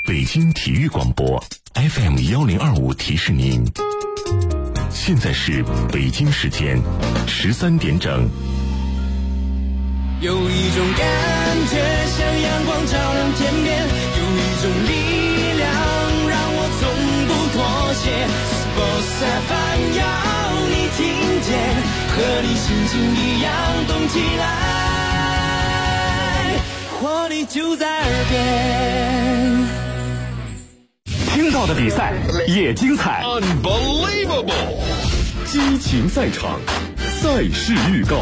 北京体育广播 FM1025提示您，现在是北京时间13点整。 有一种感觉像阳光照亮天边，有一种力量让我从不妥协。Sports FM 要你听见，和你心情一样动起来，活力就在耳边。 听到的比赛也精彩 Unbelievable 激情赛场，赛事预告。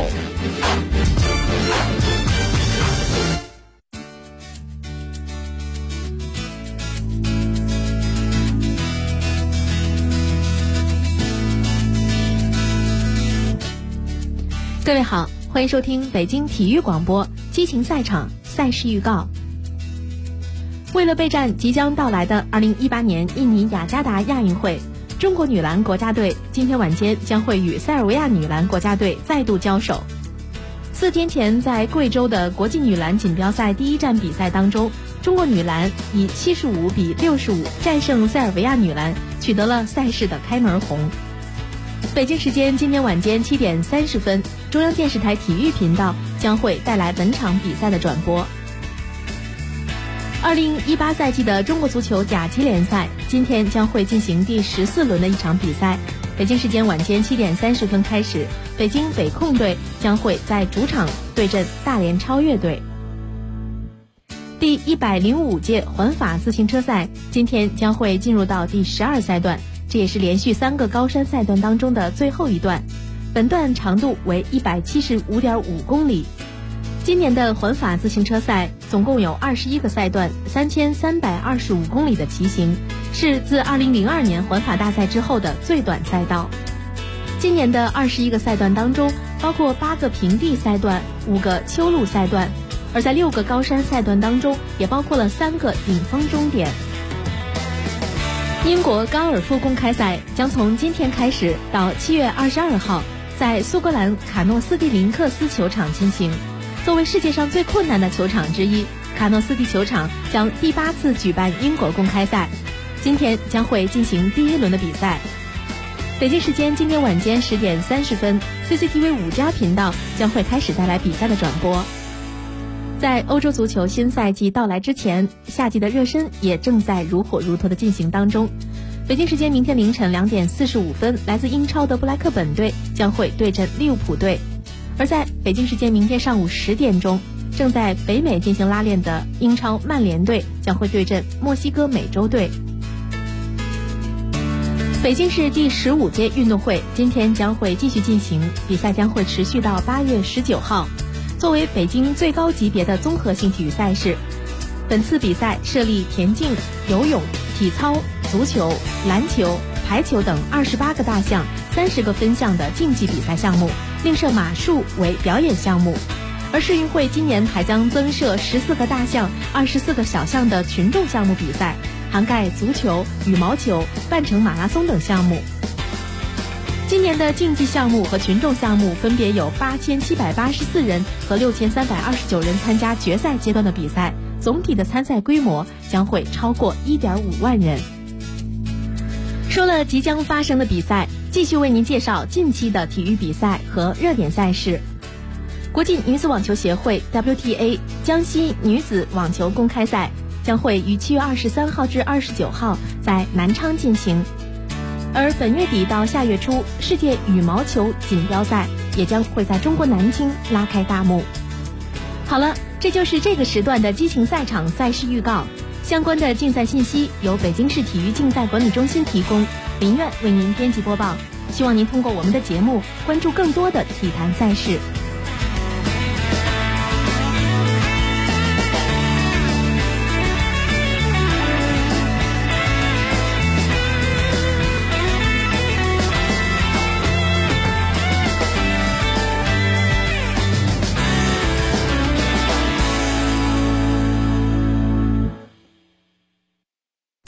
各位好，欢迎收听北京体育广播激情赛场赛事预告。为了备战即将到来的2018年印尼雅加达亚运会，中国女篮国家队今天晚间将会与塞尔维亚女篮国家队再度交手。4天前在贵州的国际女篮锦标赛第一站比赛当中，中国女篮以75比65战胜塞尔维亚女篮，取得了赛事的开门红。北京时间今天晚间7点30分，中央电视台体育频道将会带来本场比赛的转播。2018赛季的中国足球甲级联赛今天将会进行第14轮的一场比赛。北京时间晚间7点30分开始，北京北控队将会在主场对阵大连超越队。第105届环法自行车赛今天将会进入到第12赛段，这也是连续3个高山赛段当中的最后一段，本段长度为175.5公里。今年的环法自行车赛总共有21个赛段，3325公里的骑行，是自2002年环法大赛之后的最短赛道。今年的21个赛段当中，包括8个平地赛段、5个丘路赛段，而在6个高山赛段当中，也包括了3个顶峰终点。英国高尔夫公开赛将从今天开始到7月22号，在苏格兰卡诺斯蒂林克斯球场进行。作为世界上最困难的球场之一，卡诺斯蒂球场将第8次举办英国公开赛，今天将会进行第1轮的比赛。北京时间今天晚间10点30分 ，CCTV 5家频道将会开始带来比赛的转播。在欧洲足球新赛季到来之前，夏季的热身也正在如火如荼的进行当中。北京时间明天凌晨2点45分，来自英超的布莱克本队将会对阵利物浦队。而在北京时间明天上午10点钟，正在北美进行拉练的英超曼联队将会对阵墨西哥美洲队。北京市第15届运动会今天将会继续进行，比赛将会持续到8月19号。作为北京最高级别的综合性体育赛事，本次比赛设立田径、游泳、体操、足球、篮球、排球等28个大项、30个分项的竞技比赛项目，另设马术为表演项目。而世运会今年还将增设14个大项、24个小项的群众项目比赛，涵盖足球、羽毛球、半程马拉松等项目。今年的竞技项目和群众项目分别有8784人和6329人参加决赛阶段的比赛，总体的参赛规模将会超过1.5万人。说了即将发生的比赛，继续为您介绍近期的体育比赛和热点赛事。国际女子网球协会 WTA 江西女子网球公开赛将会于7月23号至29号在南昌进行，而本月底到下月初，世界羽毛球锦标赛也将会在中国南京拉开大幕。好了，这就是这个时段的激情赛场赛事预告。相关的竞赛信息由北京市体育竞赛管理中心提供，林苑为您编辑播报。希望您通过我们的节目关注更多的体坛赛事。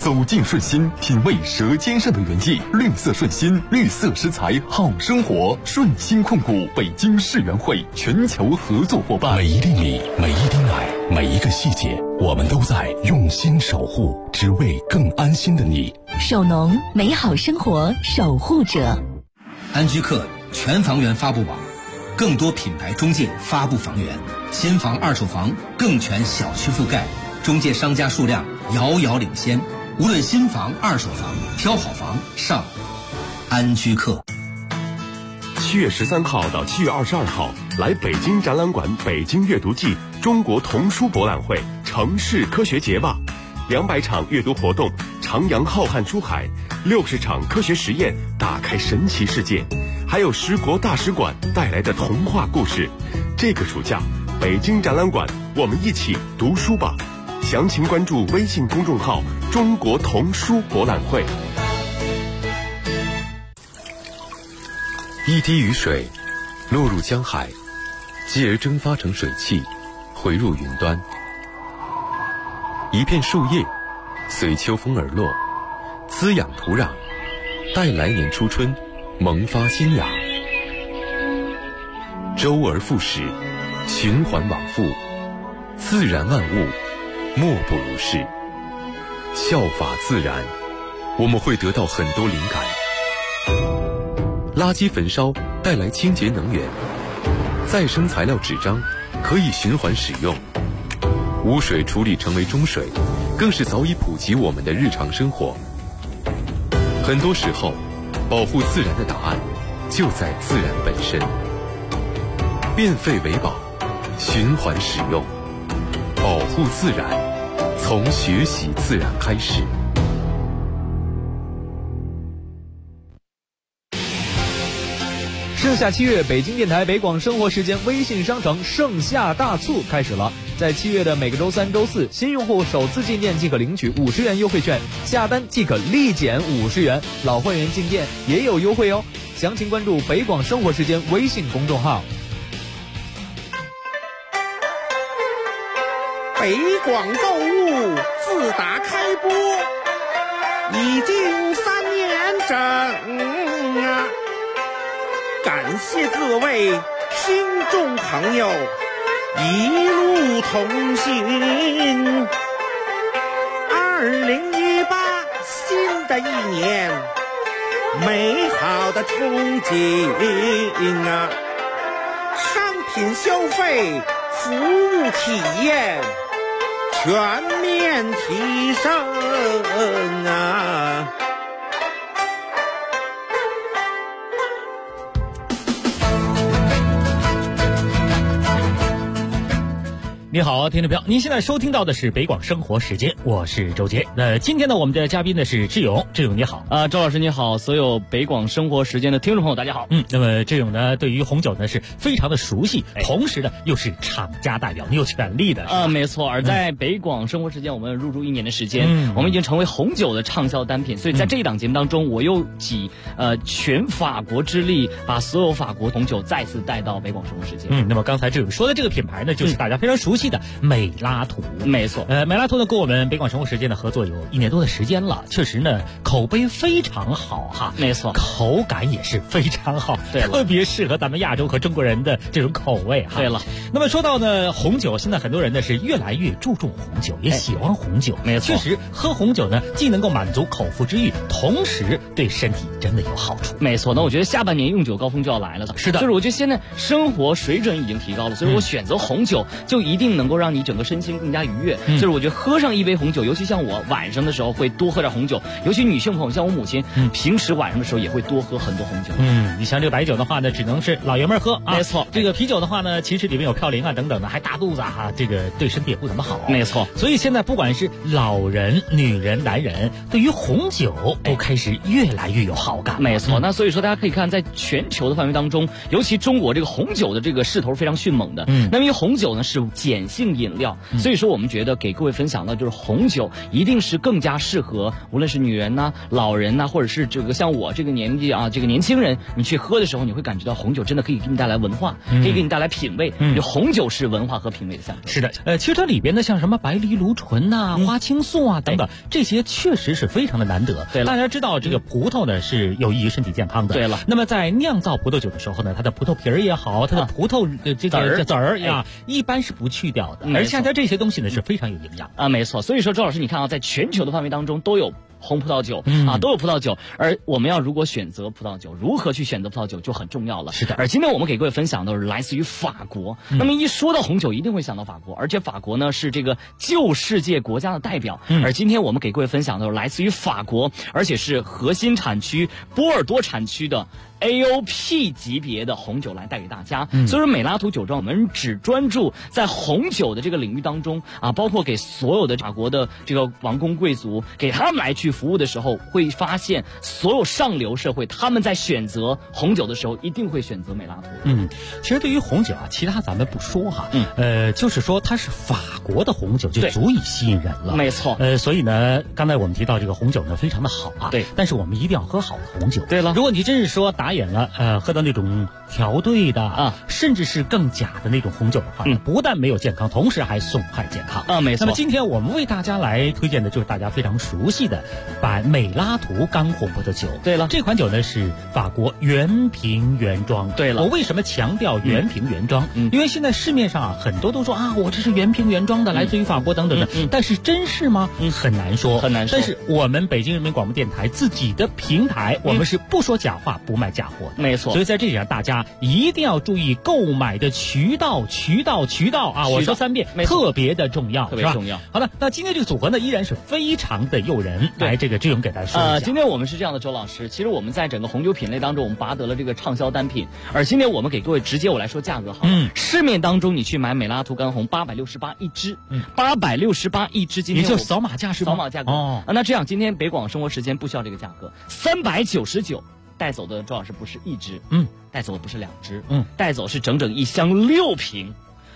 走进顺心，品味舌尖上的原意。绿色顺心，绿色食材好生活。顺心控股北京世园会全球合作伙伴。 每一粒米，每一滴奶，每一个细节，我们都在用心守护，只为更安心的你。 守农，美好生活守护者。 安居客全房源发布网，更多品牌中介发布房源，新房二手房更全小区覆盖，中介商家数量遥遥领先。无论新房二手房，挑好房上安居客。 7月13号到7月22号，来北京展览馆北京阅读季中国童书博览会城市科学节吧，200场阅读活动，徜徉浩瀚书海，60场科学实验，打开神奇世界，还有10国大使馆带来的童话故事。这个暑假，北京展览馆，我们一起读书吧。详情关注微信公众号中国童书博览会。 一滴雨水落入江海，继而蒸发成水汽，回入云端。一片树叶随秋风而落，滋养土壤，待来年初春萌发新芽。周而复始，循环往复，自然万物莫不如是。效法自然，我们会得到很多灵感。垃圾焚烧带来清洁能源，再生材料纸张可以循环使用，污水处理成为中水，更是早已普及我们的日常生活。很多时候，保护自然的答案就在自然本身。变废为宝，循环使用，保护自然，从学习自然开始。 盛夏7月，北京电台北广生活时间微信商城盛夏大促开始了。在7月的每个周3、周4，新用户首次进店即可领取50元优惠券，下单即可立减50元，老会员进店也有优惠哦。详情关注北广生活时间微信公众号。 北广购物自打开播已经3年整啊！感谢各位听众朋友一路同行。2018新的一年，美好的憧憬啊！商品消费，服务体验全面提升啊！ 你好，听众朋友，您现在收听到的是北广生活时间，我是周杰。那今天呢，我们的嘉宾呢是志勇，志勇你好周老师你好，所有北广生活时间的听众朋友大家好。 那么志勇呢，对于红酒呢是非常的熟悉，同时呢又是厂家代表，你有权利的没错。而在北广生活时间，我们入驻1年的时间，我们已经成为红酒的畅销单品，所以在这一档节目当中，我又以全法国之力，把所有法国红酒再次带到北广生活时间。 那么刚才志勇说的这个品牌呢，就是大家非常熟悉的美拉图。 没错， 美拉图呢跟我们北广生活时间的合作有1年多的时间了，确实呢口碑非常好哈。 没错， 口感也是非常好， 对了， 特别适合咱们亚洲和中国人的这种口味哈。 对了， 那么说到呢红酒，现在很多人呢是越来越注重红酒，也喜欢红酒。 没错， 确实喝红酒呢既能够满足口腹之欲，同时对身体真的有好处。 没错，那我觉得下半年用酒高峰就要来了。 是的， 就是我觉得现在生活水准已经提高了，所以我选择红酒就一定能够让你整个身心更加愉悦。就是我觉得喝上一杯红酒，尤其像我晚上的时候会多喝点红酒，尤其女性朋友像我母亲，平时晚上的时候也会多喝很多红酒。 你像这个白酒的话呢，只能是老爷们喝啊。 没错， 这个啤酒的话呢，其实里面有嘌呤啊等等的，还大肚子啊，这个对身体也不怎么好。 没错， 所以现在不管是老人、女人、男人，对于红酒都开始越来越有好感。 没错，那所以说大家可以看，在全球的范围当中，尤其中国这个红酒的这个势头非常迅猛的。那么因为红酒呢是简碱性饮料，所以说我们觉得给各位分享的就是红酒一定是更加适合无论是女人呐、老人呐，或者是这个像我这个年纪啊，这个年轻人，你去喝的时候，你会感觉到红酒真的可以给你带来文化，可以给你带来品味。红酒是文化和品味的象征。 是的，其实它里边的像什么白藜芦醇呐、花青素啊等等，这些确实是非常的难得。 对了， 大家知道这个葡萄呢是有益于身体健康的。 对了， 那么在酿造葡萄酒的时候呢，它的葡萄皮儿也好，它的葡萄这个籽儿呀，一般是不去掉的，而恰恰这些东西呢是非常有营养啊。没错，所以说周老师，你看啊，在全球的范围当中都有红葡萄酒啊，都有葡萄酒，而我们要如果选择葡萄酒，如何去选择葡萄酒就很重要了。 是的， 而今天我们给各位分享的是来自于法国。那么一说到红酒，一定会想到法国，而且法国呢是这个旧世界国家的代表。而今天我们给各位分享的是来自于法国，而且是核心产区波尔多产区的AOP 级别的红酒来带给大家。所以说美拉图酒庄我们只专注在红酒的这个领域当中啊，包括给所有的法国的这个王公贵族给他们来去服务的时候，会发现所有上流社会他们在选择红酒的时候一定会选择美拉图。 其实对于红酒啊，其他咱们不说哈，就是说它是法国的红酒就足以吸引人了。 没错。 所以呢，刚才我们提到这个红酒呢非常的好啊， 对， 但是我们一定要喝好的红酒。 对了， 如果你真是说打眼了，喝到那种调兑的啊，甚至是更假的那种红酒的话，不但没有健康，同时还损害健康啊。没错。 那么今天我们为大家来推荐的就是大家非常熟悉的美拉图干红葡萄酒。 对了， 这款酒呢是法国原瓶原装。 对了， 我为什么强调原瓶原装？因为现在市面上啊很多都说啊，我这是原瓶原装的，来自于法国等等的，但是真是吗？很难说， 很难说。 但是我们北京人民广播电台自己的平台，我们是不说假话，不卖假货的。 没错。 所以在这里上，大家一定要注意购买的渠道啊！我说3遍，特别的重要， 特别重要。 好的，那今天这个组合呢，依然是非常的诱人。来，这个志勇给大家说一下。 今天我们是这样的，周老师，其实我们在整个红酒品类当中，我们拔得了这个畅销单品。而今天我们给各位直接我来说价格好了。市面当中你去买美拉图干红868一支，868一支，今天也就扫码价是吗？ 扫码价格哦。那这样，今天北广生活时间不需要这个价格，399。带走的周老师不是一支，带走的不是2支，带走是整整一箱6瓶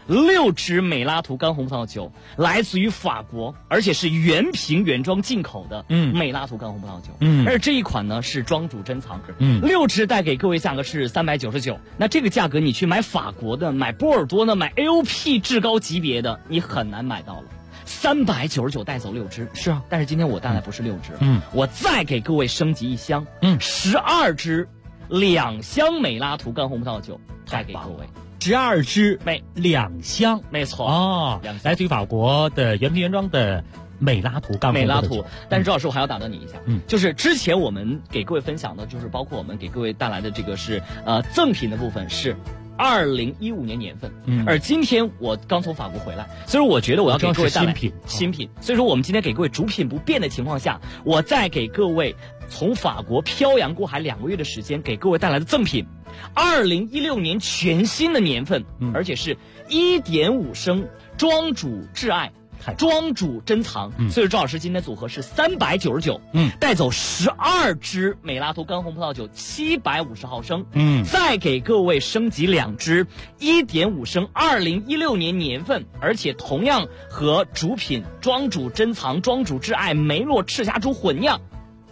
，6支美拉图干红葡萄酒，来自于法国，而且是原瓶原装进口的美拉图干红葡萄酒。而这一款呢是庄主珍藏，6支带给各位价格是399。那这个价格你去买法国的、买波尔多的、买 AOP 至高级别的，你很难买到了。399带走6支， 是啊， 但是今天我带来不是6支，我再给各位升级一箱，12支，2箱美拉图干红葡萄酒带给各位 ，12支2箱， 没错哦，来自于法国的原瓶原装的美拉图干红葡萄酒。 但是周老师我还要打断你一下，就是之前我们给各位分享的，就是包括我们给各位带来的这个是赠品的部分是2015年年份，而今天我刚从法国回来，所以我觉得我要给各位带来新品，所以说我们今天给各位主品不变的情况下，我再给各位从法国漂洋过海2个月的时间给各位带来的赠品，2016年全新的年份，而且是1.5升庄主挚爱。庄主珍藏，所以周老师今天组合是399，带走12支美拉图干红葡萄酒750毫升，再给各位升级2支1.5升2016年年份，而且同样和主品庄主珍藏、庄主挚爱梅洛赤霞珠混酿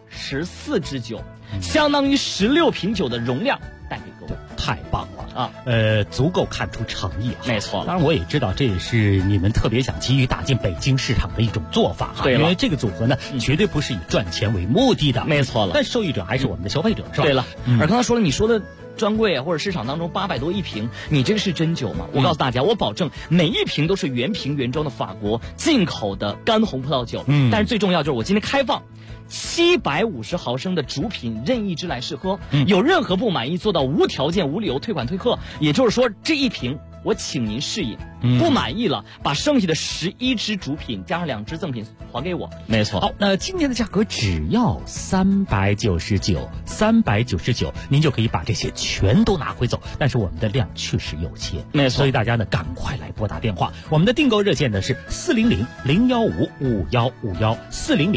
14支酒，相当于16瓶酒的容量带给各位， 太棒了。足够看出诚意。 没错， 当然我也知道这也是你们特别想急于打进北京市场的一种做法哈。 对了， 因为这个组合呢，绝对不是以赚钱为目的的。 没错了， 但受益者还是我们的消费者，是吧？ 对了，而刚才说了，你说的专柜啊，或者市场当中800多一瓶，你这个是真酒吗？我告诉大家，我保证每一瓶都是原瓶原装的法国进口的干红葡萄酒。但是最重要就是我今天开放750毫升的主品任意支来试喝，有任何不满意做到无条件无理由退款退客，也就是说这一瓶我请您试饮，不满意了把剩下的11支主品加上2支赠品还给我。 没错。好，那今天的价格只要399，您就可以把这些全都拿回走。但是我们的量确实有限， 没错， 所以大家呢赶快来拨打电话。我们的订购热线呢是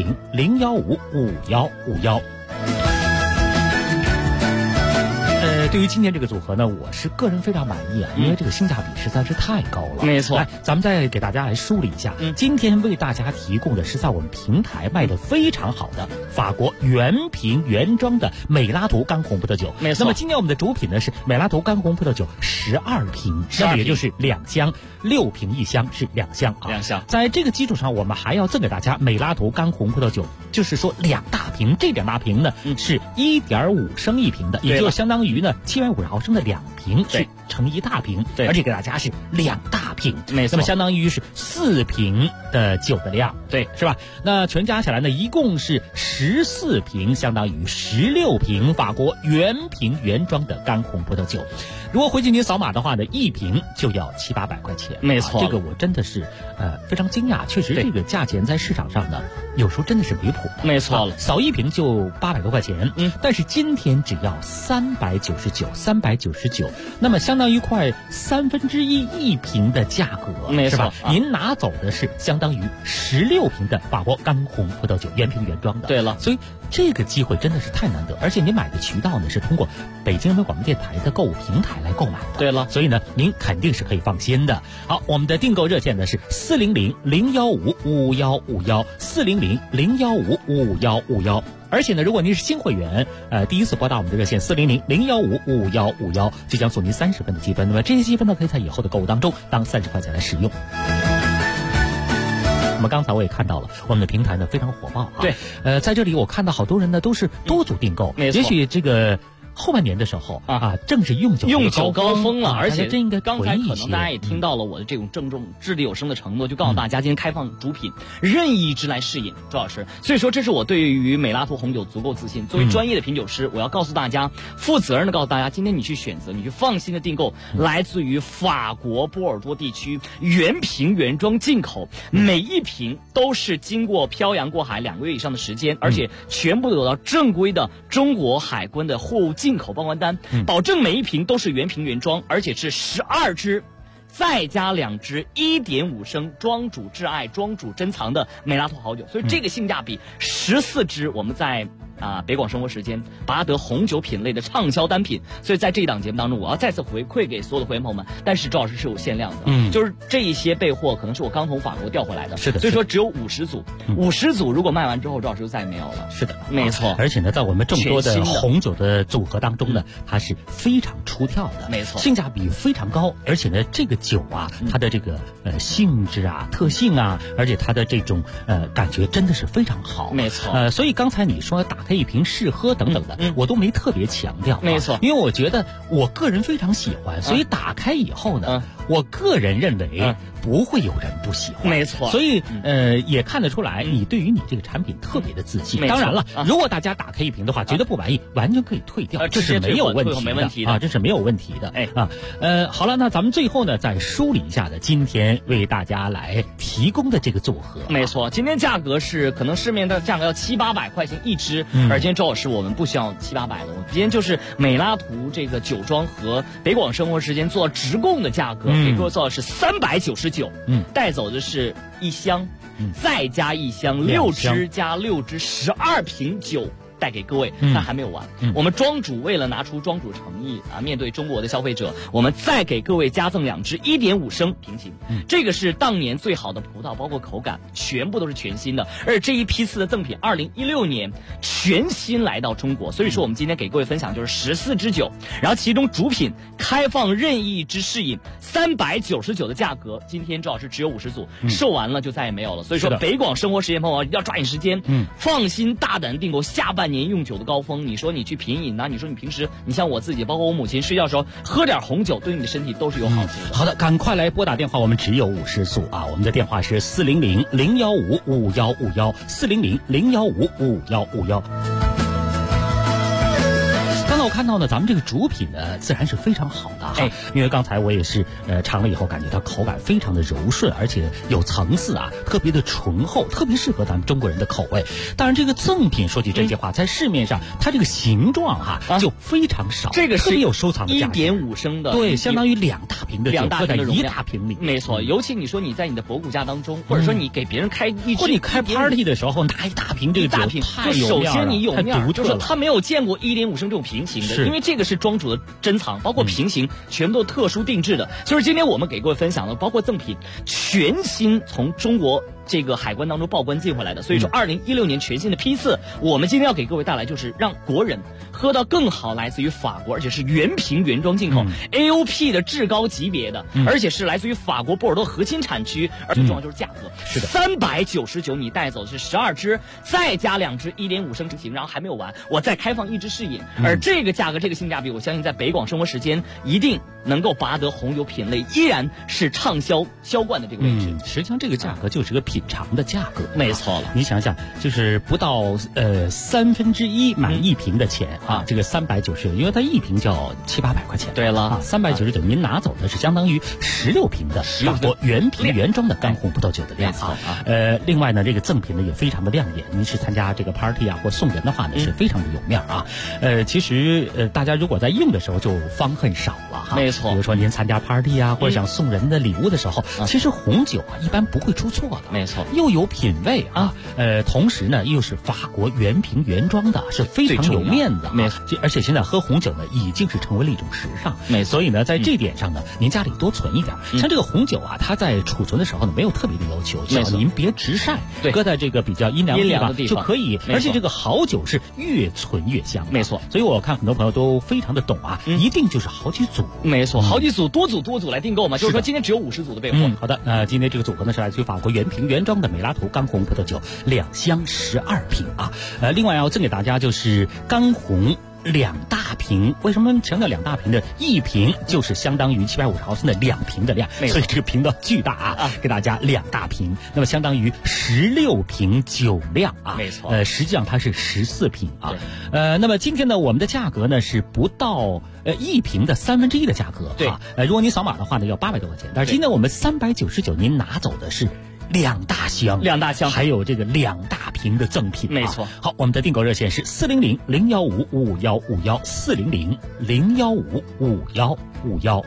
400-015-5151，400-015-5151。 对于今天这个组合呢，我是个人非常满意啊，因为这个性价比实在是太高了。 没错， 来，咱们再给大家来梳理一下，今天为大家提供的是在我们平台卖的非常好的法国原瓶原装的美拉图干红葡萄酒。 没错。 那么今天我们的主品呢是美拉图干红葡萄酒12瓶，那么也就是2箱，6瓶1箱是2箱啊。 2箱。 在这个基础上，我们还要赠给大家美拉图干红葡萄酒，就是说2大瓶，这2大瓶呢是1.5升1瓶的，也就相当于呢750毫升的2瓶是成1大瓶， 对， 而且给大家是2大瓶， 没错， 那么相当于是4瓶的酒的量， 对， 是吧？那全加起来呢，一共是14瓶，相当于16瓶法国原瓶原装的干红葡萄酒。如果回去您扫码的话呢，1瓶就要700-800块钱， 没错， 这个我真的是非常惊讶，确实这个价钱在市场上呢，有时候真的是离谱的， 没错了， 扫1瓶就800多块钱，但是今天只要399，那么相当于快1/3瓶的价格， 没错， 是吧？您拿走的是相当于16瓶的法国干红葡萄酒，原瓶原装的。 对了， 所以这个机会真的是太难得，而且您买的渠道呢是通过北京人民广播电台的购物平台来购买的。 对了， 所以呢您肯定是可以放心的。好，我们的订购热线呢是400-015-5151，400-015-5151。而且呢，如果您是新会员，第一次拨打我们的热线400-015-5151，就将送您30分的积分。那么这些积分呢，可以在以后的购物当中当30块钱来使用。那么刚才我也看到了，我们的平台呢非常火爆啊。 对， 在这里我看到好多人呢都是多组订购， 没错， 也许这个后半年的时候正是用酒高峰了，而且真应该刚才可能大家也听到了我的这种郑重掷地有声的承诺，就告诉大家今天开放主品任意一支来试饮，周老师。所以说这是我对于美拉图红酒足够自信。作为专业的品酒师，我要告诉大家，负责任的告诉大家，今天你去选择，你去放心的订购来自于法国波尔多地区原瓶原装进口，每一瓶都是经过漂洋过海2个月以上的时间，而且全部都有到正规的中国海关的货物进口报关单，保证每一瓶都是原瓶原装，而且是12支再加2支1.5升庄主挚爱庄主珍藏的美拉图好酒，所以这个性价比14支我们在北广生活时间拔得红酒品类的畅销单品。所以在这一档节目当中，我要再次回馈给所有的会员朋友们，但是周老师是有限量的，就是这一些备货可能是我刚从法国调回来的， 是的， 所以说只有50组，50组如果卖完之后，周老师就再也没有了。 是的， 没错。 而且呢，在我们众多的红酒的组合当中呢，它是非常出挑的， 没错， 性价比非常高，而且呢，这个酒它的这个性质特性而且它的这种感觉真的是非常好， 没错。 所以刚才你说打开一瓶试喝等等的，我都没特别强调， 没错， 因为我觉得我个人非常喜欢，所以打开以后呢，我个人认为不会有人不喜欢， 没错。 所以也看得出来你对于你这个产品特别的自信。当然了，如果大家打开一瓶的话觉得不满意，完全可以退掉，这是没有问题的，这是没有问题的。好了，那咱们最后呢再梳理一下的今天为大家来提供的这个组合， 没错，今天价格是可能市面的价格要700-800块钱一支，而今天周老师我们不需要700-800的，我们今天就是美拉图这个酒庄和北广生活时间做直供的价格，给各位做的是399，带走的是1箱，再加1箱6支加6支12瓶酒。带给各位，但还没有完。我们庄主为了拿出庄主诚意面对中国的消费者，我们再给各位加赠2支1.5升瓶型。这个是当年最好的葡萄，包括口感全部都是全新的。而这一批次的赠品，2016年全新来到中国，所以说我们今天给各位分享就是14支酒，然后其中主品开放任意之试饮，399的价格，今天周老师只有50组，售完了就再也没有了。所以说北广生活时间朋友要抓紧时间，放心大胆订购下半年用酒的高峰。你说你去品饮你说你平时你像我自己，包括我母亲睡觉的时候喝点红酒，对你的身体都是有好处的。 好的，赶快来拨打电话，我们只有50组我们的电话是400-015-5151，400-015-5151。我看到呢，咱们这个主品呢，自然是非常好的因为刚才我也是尝了以后，感觉它口感非常的柔顺，而且有层次特别的醇厚，特别适合咱们中国人的口味。当然，这个赠品说句真心话，在市面上它这个形状就非常少， 这个是特别有收藏的价值 ，1.5升的， 对，相当于2大瓶的酒，搁在1大瓶里， 没错。尤其你说你在你的博古家当中，或者说你给别人开一支， 或者你开 party 的时候拿1大瓶这个酒，太有面了， 首先你有面， 就是他没有见过1.5升这种瓶型。 瓶的， 是因为这个是庄主的珍藏，包括瓶型全部都特殊定制的。就是今天我们给各位分享的，包括赠品全新从中国这个海关当中报关进回来的。所以说2016年全新的批次，我们今天要给各位带来就是让国人喝到更好来自于法国，而且是原瓶原装进口、AOP 的至高级别的，而且是来自于法国波尔多核心产区，而最重要就是价格， 是的 399，你带走的是12支，再加2支1.5升瓶，然后还没有完，我再开放1支试饮。而这个价格，这个性价比，我相信在北广生活时间一定能够拔得红酒品类依然是畅销销冠的这个位置。 实际上这个价格就是个品尝的价格， 没错了。 你想想，就是不到1/3买一瓶的钱啊，这个390，因为它一瓶就要700-800块钱。 对了 ，399，您拿走的是相当于16瓶的法国原瓶原装的干红葡萄酒的量啊。另外呢，这个赠品呢也非常的亮眼，您是参加这个 party 啊或送人的话呢，是非常的有面啊。其实大家如果在用的时候就方恨少了哈。 没错， 比如说您参加 party 啊，或者想送人的礼物的时候，其实红酒啊一般不会出错的。 没错， 又有品味啊，同时呢又是法国原瓶原装的，是非常有面子。 没错， 而且现在喝红酒呢已经是成为了一种时尚。 没错， 所以呢在这点上呢，您家里多存一点。像这个红酒啊，它在储存的时候呢没有特别的要求，只要您别直晒，搁在这个比较阴凉的地方就可以。而且这个好酒是越存越香。 没错， 所以我看很多朋友都非常的懂啊，一定就是好几组。 没错，好几组，多组来订购嘛。就是说今天只有50组的备货。 好的，那今天这个组合呢是来自于法国原瓶原装的美拉图干红葡萄酒2箱12瓶啊。另外要赠给大家就是干红2大瓶。为什么强调2大瓶呢？一瓶就是相当于750毫升的2瓶的量，所以这个瓶的巨大啊，给大家2大瓶，那么相当于16瓶酒量啊。 没错， 实际上它是14瓶啊。那么今天呢，我们的价格呢是不到一瓶的1/3的价格。 对啊，如果您扫码的话呢，要800多块钱，但是今天我们399，您拿走的是2大箱，还有这个2大瓶的赠品。 没错。 好，我们的订购热线是400-015-5151，400-015-5151。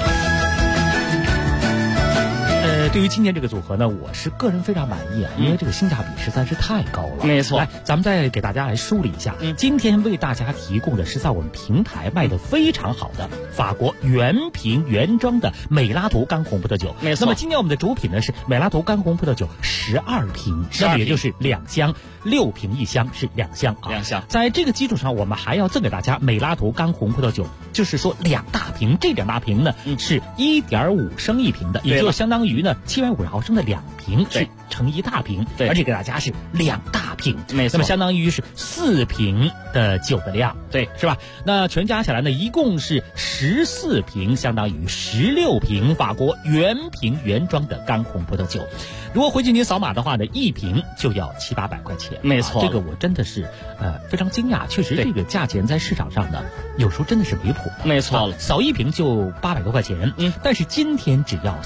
对于今天这个组合呢，我是个人非常满意啊，因为这个性价比实在是太高了。 没错， 来，咱们再给大家来梳理一下，今天为大家提供的是在我们平台卖的非常好的法国原瓶原装的美拉图干红葡萄酒。 没错。 那么今天我们的主品呢是美拉图干红葡萄酒12瓶，那么也就是2箱，6瓶1箱是2箱啊。 2箱。 在这个基础上，我们还要赠给大家美拉图干红葡萄酒，就是说2大瓶，这2大瓶呢是1.5升一瓶的，也就相当于呢750毫升的2瓶是成1大瓶，而且给大家是2大瓶， 没错， 那么相当于是4瓶的酒的量， 对， 是吧？那全加起来呢，一共是14瓶，相当于16瓶法国原瓶原装的干红葡萄酒。如果回去您扫码的话呢，一瓶就要700-800块钱， 没错， 这个我真的是非常惊讶，确实这个价钱在市场上呢，有时候真的是离谱的， 没错了， 扫一瓶就800多块钱，但是今天只要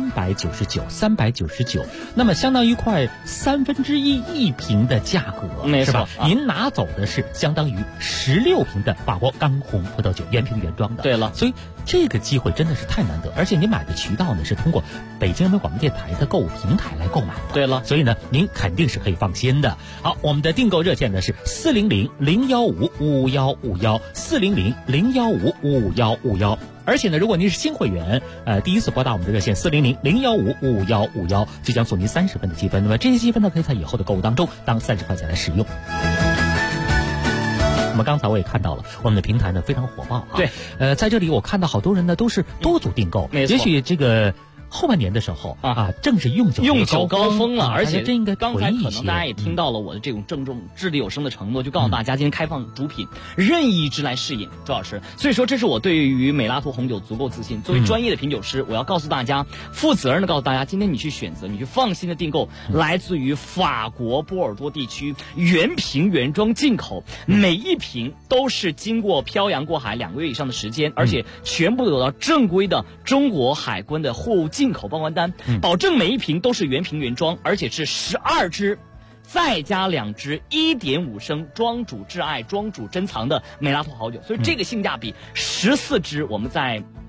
399，那么相当于快1/3一瓶的价格， 没错， 是吧？您拿走的是相当于16瓶的法国干红葡萄酒，原瓶原装的。 对了， 所以这个机会真的是太难得，而且您买的渠道呢是通过北京人民广播电台的购物平台来购买的。 对了， 所以呢，您肯定是可以放心的。好，我们的订购热线呢是400-015-5151，400-015-5151。而且呢，如果您是新会员，第一次拨打我们的热线400-015-5151，就将送您30分的积分。那么这些积分呢，可以在以后的购物当中当30块钱来使用。那么刚才我也看到了，我们的平台呢非常火爆啊。 对， 在这里我看到好多人呢都是多组订购， 没错， 也许这个后半年的时候正是用酒高峰了，而且这应该刚才可能大家也听到了我的这种郑重掷地有声的承诺，就告诉大家今天开放主品任意支来试饮，周老师。所以说这是我对于美拉图红酒足够自信。作为专业的品酒师，我要告诉大家，负责任的告诉大家，今天你去选择，你去放心的订购，来自于法国波尔多地区原瓶原装进口，每一瓶都是经过漂洋过海2个月以上的时间，而且全部有到正规的中国海关的货物进口报关单，保证每一瓶都是原瓶原装，而且是12支再加2支1.5升庄主挚爱庄主珍藏的美拉图好酒，所以这个性价比14支我们在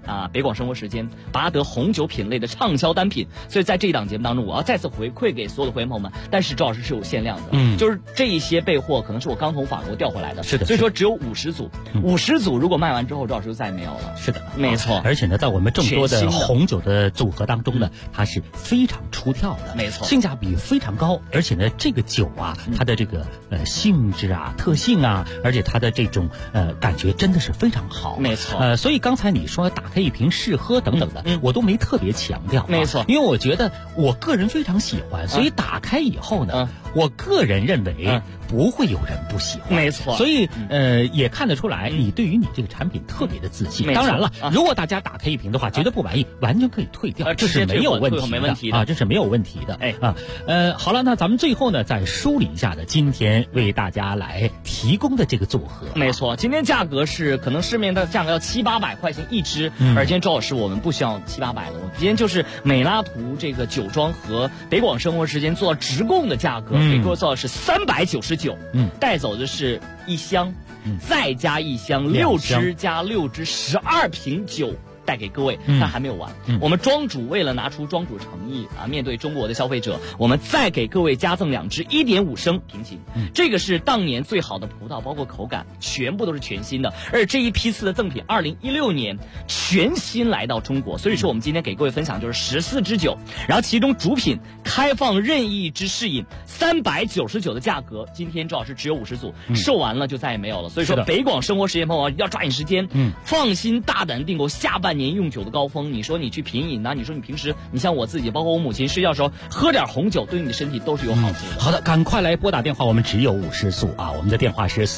北广生活时间拔得红酒品类的畅销单品。所以在这一档节目当中，我要再次回馈给所有的会员朋友们，但是周老师是有限量的，就是这一些备货可能是我刚从法国调回来的， 是的， 所以说只有50组，50组如果卖完之后，周老师就再也没有了。 是的， 没错。 而且呢，在我们众多的红酒的组合当中呢，它是非常出挑的， 没错， 性价比非常高，而且呢，这个酒啊，它的这个性质啊、特性啊，而且它的这种感觉真的是非常好， 没错。 所以刚才你说打开一瓶试喝等等的，我都没特别强调， 没错， 因为我觉得我个人非常喜欢，所以打开以后呢，我个人认为不会有人不喜欢， 没错。 所以也看得出来，你对于你这个产品特别的自信。当然了，如果大家打开一瓶的话，觉得不满意，完全可以退掉，这是没有问题的啊，这是没有问题的。好了，那咱们最后呢，再梳理一下呢，今天为大家来提供的这个组合， 没错，今天价格是可能市面的价格要700-800块钱一支，而今天周老师我们不需要700-800的，我们今天就是美拉图这个酒庄和北广生活时间做直供的价格，给各位做的是399，带走的是1箱，再加1箱，6支加6支，12瓶酒。带给各位，但还没有完。我们庄主为了拿出庄主诚意面对中国的消费者，我们再给各位加赠2支1.5升平行。这个是当年最好的葡萄，包括口感全部都是全新的。而这一批次的赠品，2016年全新来到中国，所以说我们今天给各位分享就是14支酒，然后其中主品开放任意之试饮，399的价格，今天周老师只有50组，售完了就再也没有了。所以说北广生活时间朋友要抓紧时间，放心大胆订购下半年用酒的高峰。你说你去品饮你说你平时你像我自己，包括我母亲睡觉的时候喝点红酒，对你的身体都是有好处的。 好的，赶快来拨打电话，我们只有50组啊，我们的电话是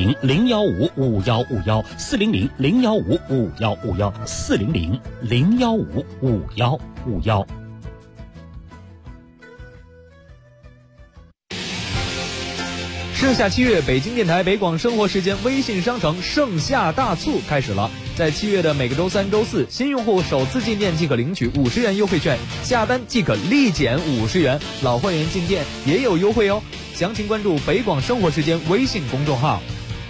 400-015-5151，400-015-5151，400-015-5151。 盛夏7月，北京电台北广生活时间微信商城盛夏大促开始了。在7月的每个周3、周4，新用户首次进店即可领取50元优惠券，下单即可立减50元，老会员进店也有优惠哦。详情关注北广生活时间微信公众号。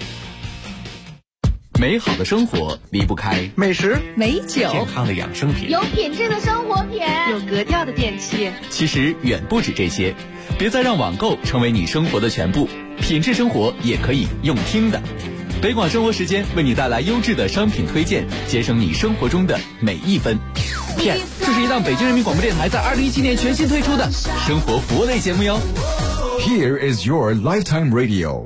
美好的生活离不开美食、 美酒、 健康的养生品、 有品质的生活品、 有格调的电器。 其实远不止这些，别再让网购成为你生活的全部，品质生活也可以用听的。北广生活时间为你带来优质的商品推荐，节省你生活中的每一分。PS， 这是一档北京人民广播电台在2017年全新推出的生活服务类节目哟。 Here is your lifetime radio。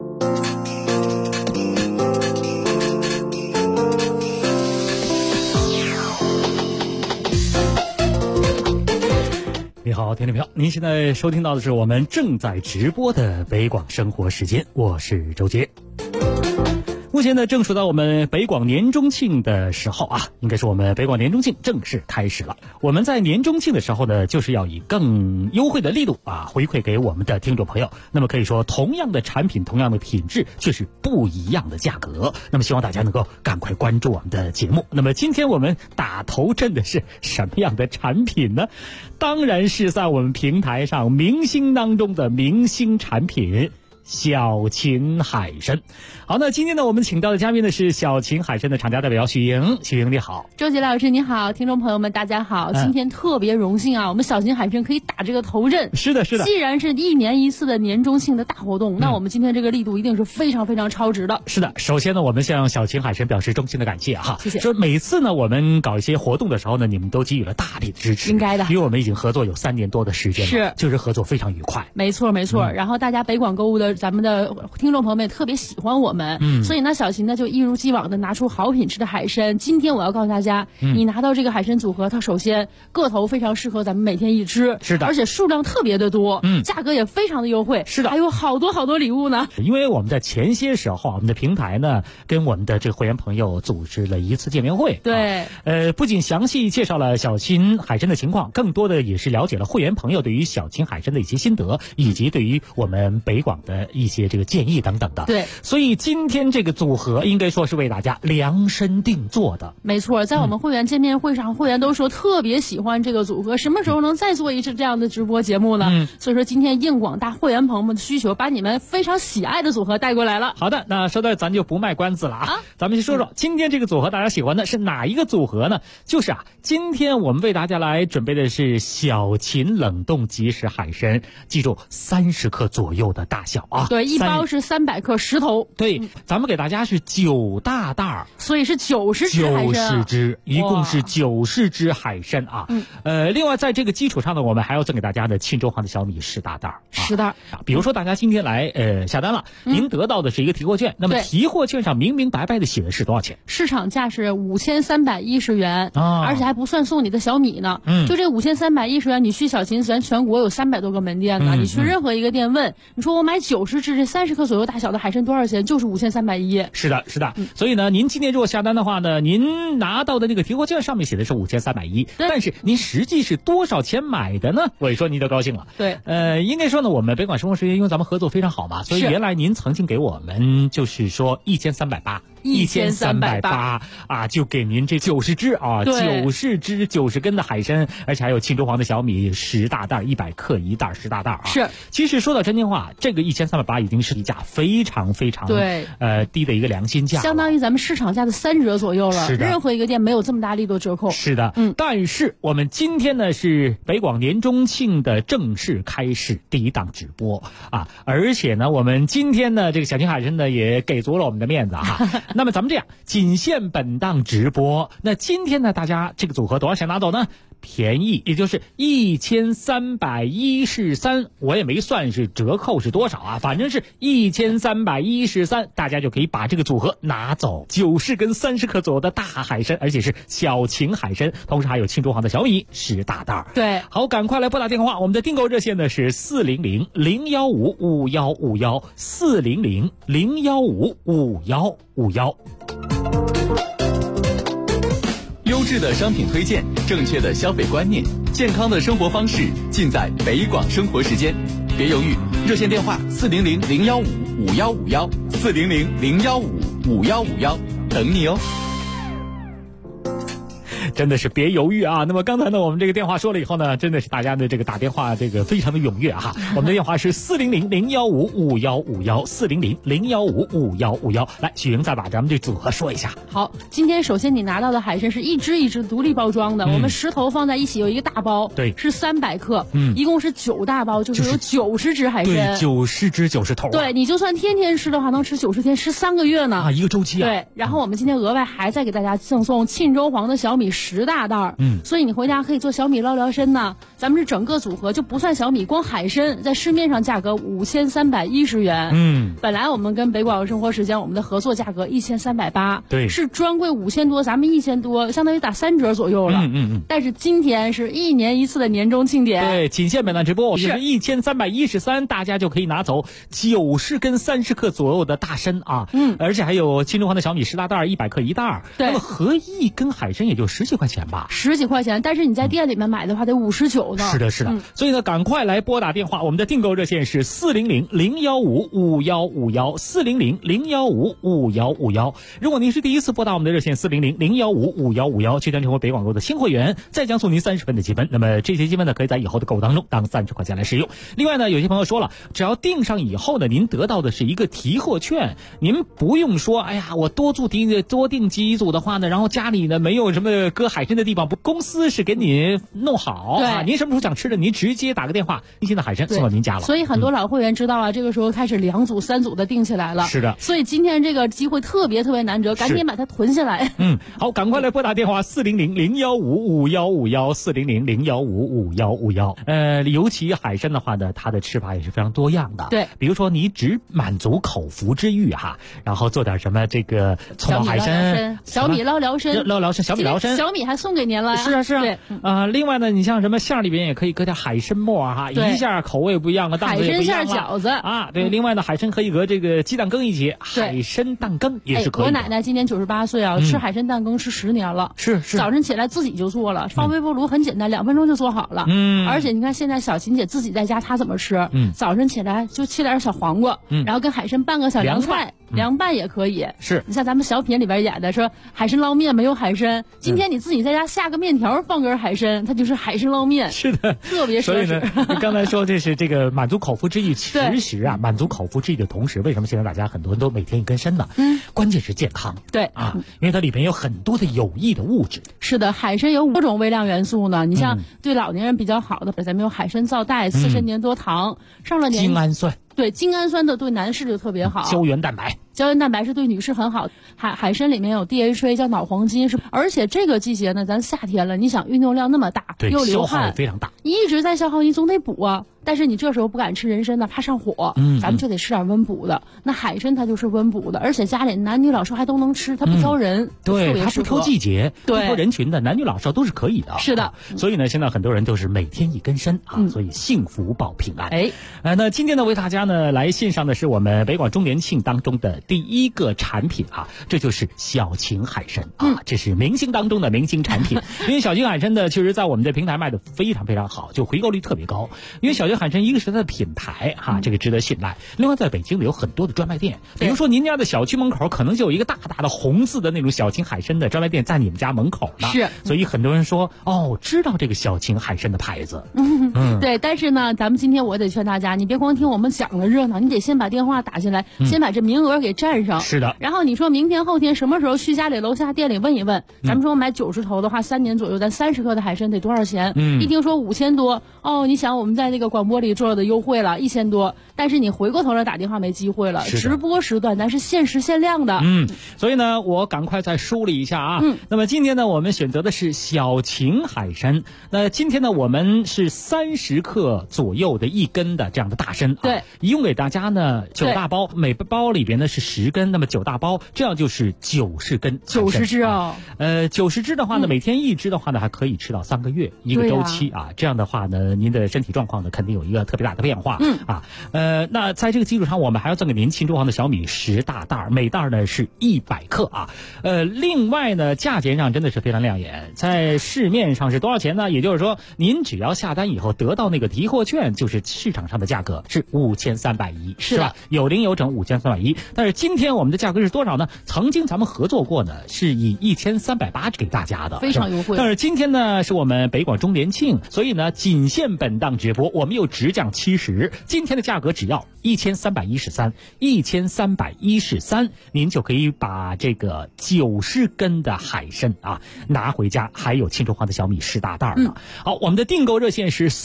你好，听众朋友，您现在收听到的是我们正在直播的北广生活时间，我是周杰。目前呢，正属到我们北广年中庆的时候啊，应该是我们北广年中庆正式开始了。我们在年中庆的时候呢，就是要以更优惠的力度回馈给我们的听众朋友。那么可以说，同样的产品，同样的品质，却是不一样的价格。那么希望大家能够赶快关注我们的节目。那么今天我们打头阵的是什么样的产品呢？当然是在我们平台上明星当中的明星产品。小秦海参。好，那今天呢，我们请到的嘉宾呢是小秦海参的厂家代表许莹。许莹你好。 周杰老师你好，听众朋友们大家好。今天特别荣幸我们小秦海参可以打这个头阵。 是的是的， 既然是1年1次的年中庆的大活动，那我们今天这个力度一定是非常非常超值的。 是的，首先呢，我们向小秦海参表示衷心的感谢谢谢。 说每次呢我们搞一些活动的时候呢，你们都给予了大力的支持。 应该的， 因为我们已经合作有3年多的时间了， 是就是合作非常愉快。 没错没错。然后大家北广购物的咱们的听众朋友们也特别喜欢我们，所以呢小秦呢就一如既往的拿出好品质的海参。今天我要告诉大家，你拿到这个海参组合，它首先个头非常适合咱们每天一吃， 是的， 而且数量特别的多，价格也非常的优惠， 是的， 还有好多好多礼物呢。 因为我们在前些时候我们的平台呢跟我们的这个会员朋友组织了一次见面会， 对， 不仅详细介绍了小秦海参的情况，更多的也是了解了会员朋友对于小秦海参的一些心得，以及对于我们北广的一些这个建议等等的。 对， 所以今天这个组合应该说是为大家量身定做的。 没错，在我们会员见面会上，会员都说特别喜欢这个组合，什么时候能再做一次这样的直播节目呢？所以说今天应广大会员朋友们的需求，把你们非常喜爱的组合带过来了。 好的，那说到这咱就不卖关子了啊，咱们先说说今天这个组合大家喜欢的是哪一个组合呢？就是今天我们为大家来准备的是小秦冷冻即食海参，记住30克左右的大小啊。 对，一包是300克10头。 对，咱们给大家是9大袋， 所以是90只海参。90 只，一共是90只海参啊。另外在这个基础上呢，我们还要赠给大家的沁州黄的小米10大袋。 10袋。 比如说大家今天来下单了，您得到的是一个提货券，那么提货券上明明白白的写的是多少钱？ 市场价是5310元，而且还不算送你的小米呢。就这5310元，你去小秦咱全国有300多个门店呢，你去任何一个店问，你说我买90只这30克左右大小的海参多少钱？就是5310。 是的，是的。所以呢，您今天如果下单的话呢，您拿到的这个提货券上面写的是5310，但是您实际是多少钱买的呢？我一说您就高兴了。 对， 应该说呢，我们北广生活时间因为咱们合作非常好嘛，所以原来您曾经给我们就是说1380啊，就给您这90只啊，90只90根的海参，而且还有沁州黄的小米10大袋，100克一袋10大袋啊。 是， 其实说到真心话，这个1380已经是一价非常非常低的一个良心价， 相当于咱们市场价的3折左右了。 是的， 任何一个店没有这么大力度折扣。 是的，但是我们今天呢是北广年中庆的正式开始第一档直播啊，而且呢我们今天呢这个小秦海参呢也给足了我们的面子啊。那么咱们这样，仅限本档直播。那今天呢，大家这个组合多少钱拿走呢？便宜，也就是1313，我也没算是折扣是多少啊，反正是1313，大家就可以把这个组合拿走，90根30克左右的大海参，而且是小秦海参，同时还有沁州黄的小米10大袋。 对， 好，赶快来拨打电话，我们的订购热线呢是400-015-5151，400-015-5151。 优质的商品推荐，正确的消费观念，健康的生活方式，尽在北广生活时间。别犹豫，热线电话400-015-5151，400-015-5151，等你哦。 真的是别犹豫啊！那么刚才呢，我们这个电话说了以后呢，真的是大家的这个打电话这个非常的踊跃哈。我们的电话是400-015-5151，400-015-5151。来，许莹再把咱们这组合说一下。 好，今天首先你拿到的海参是一只一只独立包装的，我们10头放在一起有一个大包， 对， 是300克，一共是9大包，就是有90只海参， 对，90只90头。 对，你就算天天吃的话，能吃90天，吃3个月呢。 一个周期啊。 对，然后我们今天额外还再给大家赠送沁州黄的小米10大袋，所以你回家可以做小米捞聊参呢。咱们是整个组合就不算小米，光海参在市面上价格5310元，本来我们跟北广生活时间我们的合作价格1380， 对， 是专柜5000多，咱们1000多，相当于打3折左右了。但是今天是1年1次的年终庆典， 对，仅限本档直播，我们是1313，大家就可以拿走90根30克左右的大参啊，而且还有沁州黄的小米10大袋，100克一袋，那么合一根海参也就10几块钱吧 ，10几块钱，但是你在店里面买的话得59呢。 是的，是的，所以呢，赶快来拨打电话，我们的订购热线是400-015-5151，400-015-5151。如果您是第一次拨打我们的热线400-015-5151，即将成为北广购的新会员，再将送您30分的积分。那么这些积分呢，可以在以后的购物当中当30块钱来使用。另外呢，有些朋友说了，只要订上以后呢，您得到的是一个提货券，您不用说，哎呀，我多订几组的话呢，然后家里呢没有什么搁海参的地方，公司是给你弄好， 对， 您什么时候想吃的，您直接打个电话，新鲜的海参送到您家了。 所以很多老会员知道了，这个时候开始2组3组的订起来了。 是的， 所以今天这个机会特别难得，赶紧把它囤下来。 好，赶快来拨打电话400-015-5151，400-015-5151。尤其海参的话呢，它的吃法也是非常多样的。 对， 比如说你只满足口福之欲哈，然后做点什么这个葱爆海参、 小米捞聊参、 小米米还送给您了呀。 是啊是啊。 对， 另外呢，你像什么馅儿里边也可以搁点海参末哈，一下口味不一样，档次也不一样了。 海参馅饺子啊，对。另外呢，海参可以搁这个鸡蛋羹一起，海参蛋羹也是可以的。 我奶奶今年98岁啊，吃海参蛋羹吃10年了。 是。 早晨起来自己就做了，放微波炉很简单，2分钟就做好了。而且你看现在小琴姐自己在家，她怎么吃？早晨起来就切点小黄瓜，然后跟海参拌个小凉菜，凉拌也可以。 是。 你像咱们小品里边演的说海参捞面没有海参，今天你自己在家下个面条放根海参，它就是海参捞面。 是的， 特别所以呢，你刚才说这是这个满足口腹之欲，其实啊，满足口腹之欲的同时，为什么现在大家很多人都每天一根参呢？关键是健康。 对啊，因为它里边有很多的有益的物质。 是的，海参有5种微量元素呢。你像对老年人比较好的，咱们有海参皂苷、刺参粘多糖，上了年精氨酸。 对，精氨酸的对男士就特别好。 胶原蛋白。 胶原蛋白是对女士很好，海参里面有 DHA 叫脑黄金，而且这个季节呢，咱夏天了，你想运动量那么大，又流汗， 消耗非常大， 你一直在消耗，你总得补啊。但是你这时候不敢吃人参呢，怕上火，咱们就得吃点温补的。那海参它就是温补的，而且家里男女老少还都能吃，它不挑人， 对，它不挑季节， 对， 不挑人群的，男女老少都是可以的。 是的， 所以呢，现在很多人都是每天一根参啊，所以幸福保平安。那今天呢，为大家呢来献上的是我们北广周年庆当中的第一个产品啊，这就是小秦海参啊，这是明星当中的明星产品。因为小秦海参呢，确实在我们的平台卖的非常非常好，就回购率特别高。因为小秦海参一个是它的品牌哈，这个值得信赖。另外，在北京有很多的专卖店，比如说您家的小区门口可能就有一个大大的红字的那种小秦海参的专卖店在你们家门口呢。 是， 所以很多人说知道这个小秦海参的牌子。 对，但是呢，咱们今天我得劝大家，你别光听我们讲了热闹，你得先把电话打进来，先把这名额给占上。 是的。 然后你说明天后天什么时候去家里楼下店里问一问，咱们说买90头的话，3年左右，咱30克的海参得多少钱？一听说5000多，你想我们在那个广播里做的优惠了1000多，但是你回过头来打电话没机会了，直播时段咱是限时限量的。 所以呢，我赶快再梳理一下啊。那么今天呢，我们选择的是小秦海参。那今天呢，我们是30克左右的1根的这样的大参。 对， 一共给大家呢9大包，每包里边呢是10根，那么9大包，这样就是90根 ，90只哦。 90只的话呢，每天1只的话呢，还可以吃到3个月一个周期啊。这样的话呢，您的身体状况呢肯定有一个特别大的变化。那在这个基础上，我们还要赠给您庆中皇的小米10大袋，每袋呢是100克啊。另外呢，价钱上真的是非常亮眼，在市面上是多少钱呢？也就是说，您只要下单以后得到那个提货券，就是市场上的价格是5310，是吧？有零有整5310。但是今天我们的价格是多少呢？曾经咱们合作过呢，是以1380给大家的， 非常优惠。 但是今天呢，是我们北广周年庆，所以呢，仅限本档直播，我们又直降70，今天的价格只要1313，您就可以把这个90根的海参啊拿回家，还有庆中皇的小米10大袋呢。好，我们的订购热线是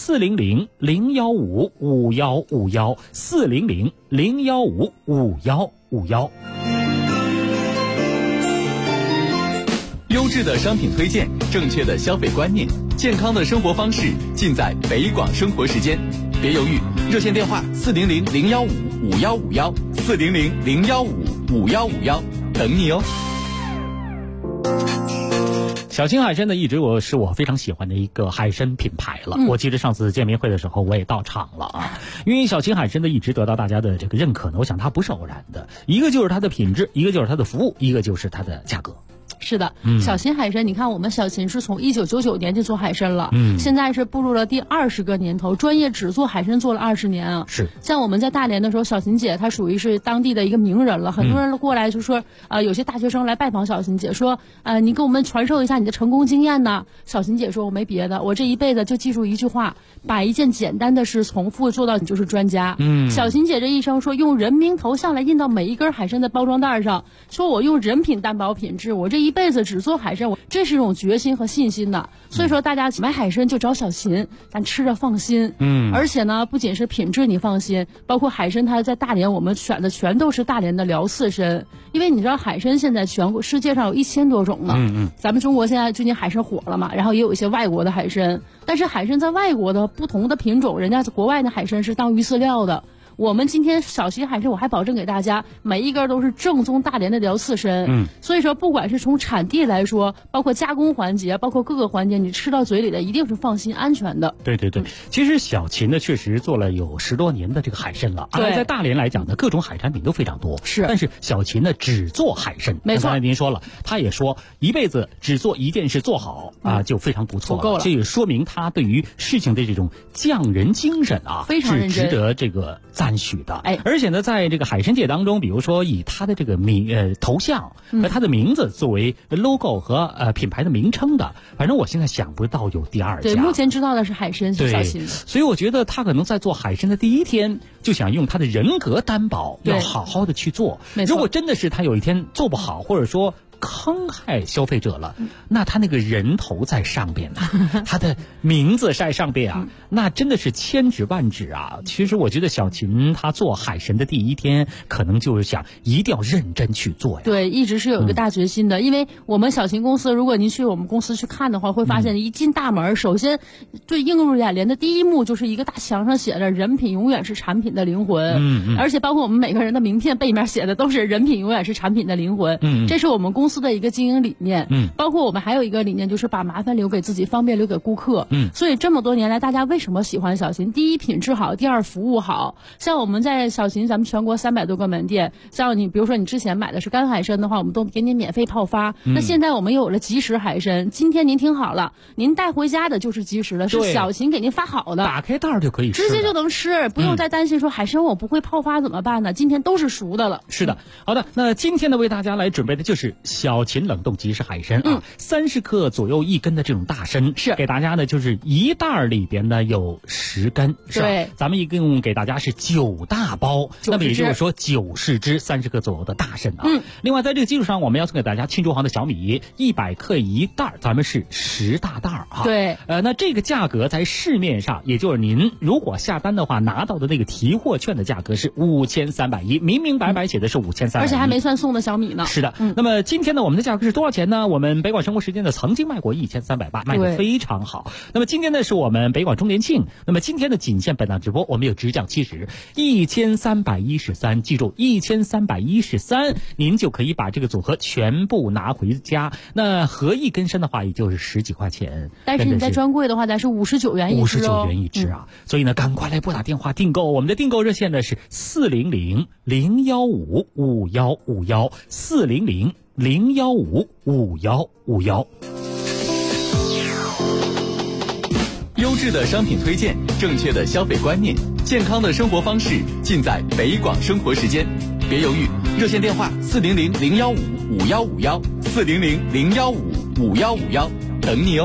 400-015-5151，400-015-5151。 优质的商品推荐，正确的消费观念，健康的生活方式，尽在北广生活时间。别犹豫，热线电话400-015-5151，400-015-5151，等你哦。 小秦海参呢，一直是我非常喜欢的一个海参品牌了。我记得上次见面会的时候，我也到场了啊。因为小秦海参呢，一直得到大家的这个认可呢，我想它不是偶然的，一个就是它的品质，一个就是它的服务，一个就是它的价格。 是的，小秦海参，你看我们小秦是从1999年就做海参了，现在是步入了第20个年头，专业只做海参做了20年啊。 是， 像我们在大连的时候，小秦姐她属于是当地的一个名人了，很多人过来就说，有些大学生来拜访小秦姐，说，你给我们传授一下你的成功经验呢。小秦姐说，我没别的，我这一辈子就记住一句话，把一件简单的事重复做到你就是专家。小秦姐这一生说，用人名头像来印到每一根海参的包装袋上，说我用人品担保品质，我这一辈子只做海参，这是一种决心和信心的。所以说大家买海参就找小秦，咱吃着放心。而且呢，不仅是品质你放心，包括海参它在大连我们选的全都是大连的辽刺参，因为你知道海参现在全国世界上有1000多种呢。咱们中国现在最近海参火了嘛，然后也有一些外国的海参，但是海参在外国的不同的品种，人家国外的海参是当鱼饲料的。 我们今天小旗海参，我还保证给大家每一根都是正宗大连的辽刺参。所以说不管是从产地来说，包括加工环节，包括各个环节，你吃到嘴里的一定是放心安全的。 对对对，其实小秦呢确实做了有10多年的这个海参了。 对， 在大连来讲呢，各种海产品都非常多。 是， 但是小秦呢只做海参。 没错， 刚才您说了，他也说一辈子只做一件事做好就非常不错了。 够了， 这也说明他对于事情的这种匠人精神非常认真， 是值得这个赞许的。而且呢，在这个海参界当中，比如说以他的这个头像和他的名字作为 logo 和品牌的名称的，反正我现在想不到有第二家。 对，目前知道的是海参是小秦。 所以我觉得他可能在做海参的第一天就想用他的人格担保，要好好的去做。如果真的是他有一天做不好，或者说坑害消费者了，那他那个人头在上边他的名字在上边那真的是千指万指其实我觉得小秦他做海参的第一天，可能就是想一定要认真去做呀。 对，一直是有一个大决心的。因为我们小秦公司，如果您去我们公司去看的话，会发现一进大门，首先对映入眼帘的第一幕就是一个大墙上写着“人品永远是产品的灵魂”。而且包括我们每个人的名片背面写的都是“人品永远是产品的灵魂”。这是我们公司的一个经营理念。包括我们还有一个理念，就是把麻烦留给自己，方便留给顾客。所以这么多年来，大家为什么喜欢小秦？第一，品质好；第二，服务好。像我们在小秦，咱们全国300多个门店，像你比如说你之前买的是干海参的话，我们都给你免费泡发。那现在我们有了即食海参，今天您听好了，您带回家的就是即食的，是小秦给您发好的， 打开袋就可以吃， 直接就能吃，不用再担心说海参我不会泡发怎么办呢？今天都是熟的了。 是的，好的，那今天呢为大家来准备的就是小秦冷冻即食海参30克左右1根的这种大参， 是给大家呢就是一袋里边呢有10根，是吧？ 对， 咱们一共给大家是9大包，那么也就是说90只30克左右的大参另外在这个基础上，我们要送给大家庆祝行的小米100克一袋，咱们是10大袋对， 那这个价格在市面上，也就是您如果下单的话拿到的那个提货券的价格是5310，明明白白写的是5310， 而且还没算送的小米呢。 是的，那么今天呢我们的价格是多少钱呢？我们北广生活时间呢曾经卖过1380，卖得非常好。那么今天呢是我们北广周年庆，那么今天的仅限本档直播，我们有直降70 1313，记住1313，您就可以把这个组合全部拿回家。那合一根参的话，也就是10几块钱， 但是你在专柜的话，咱是59元一只 59元一只所以呢，赶快来拨打电话订购，我们的订购热线呢是400-015-5151，400-015-5151。 优质的商品推荐，正确的消费观念，健康的生活方式，尽在北广生活时间。别犹豫，热线电话400-015-5151，400-015-5151，等你哦。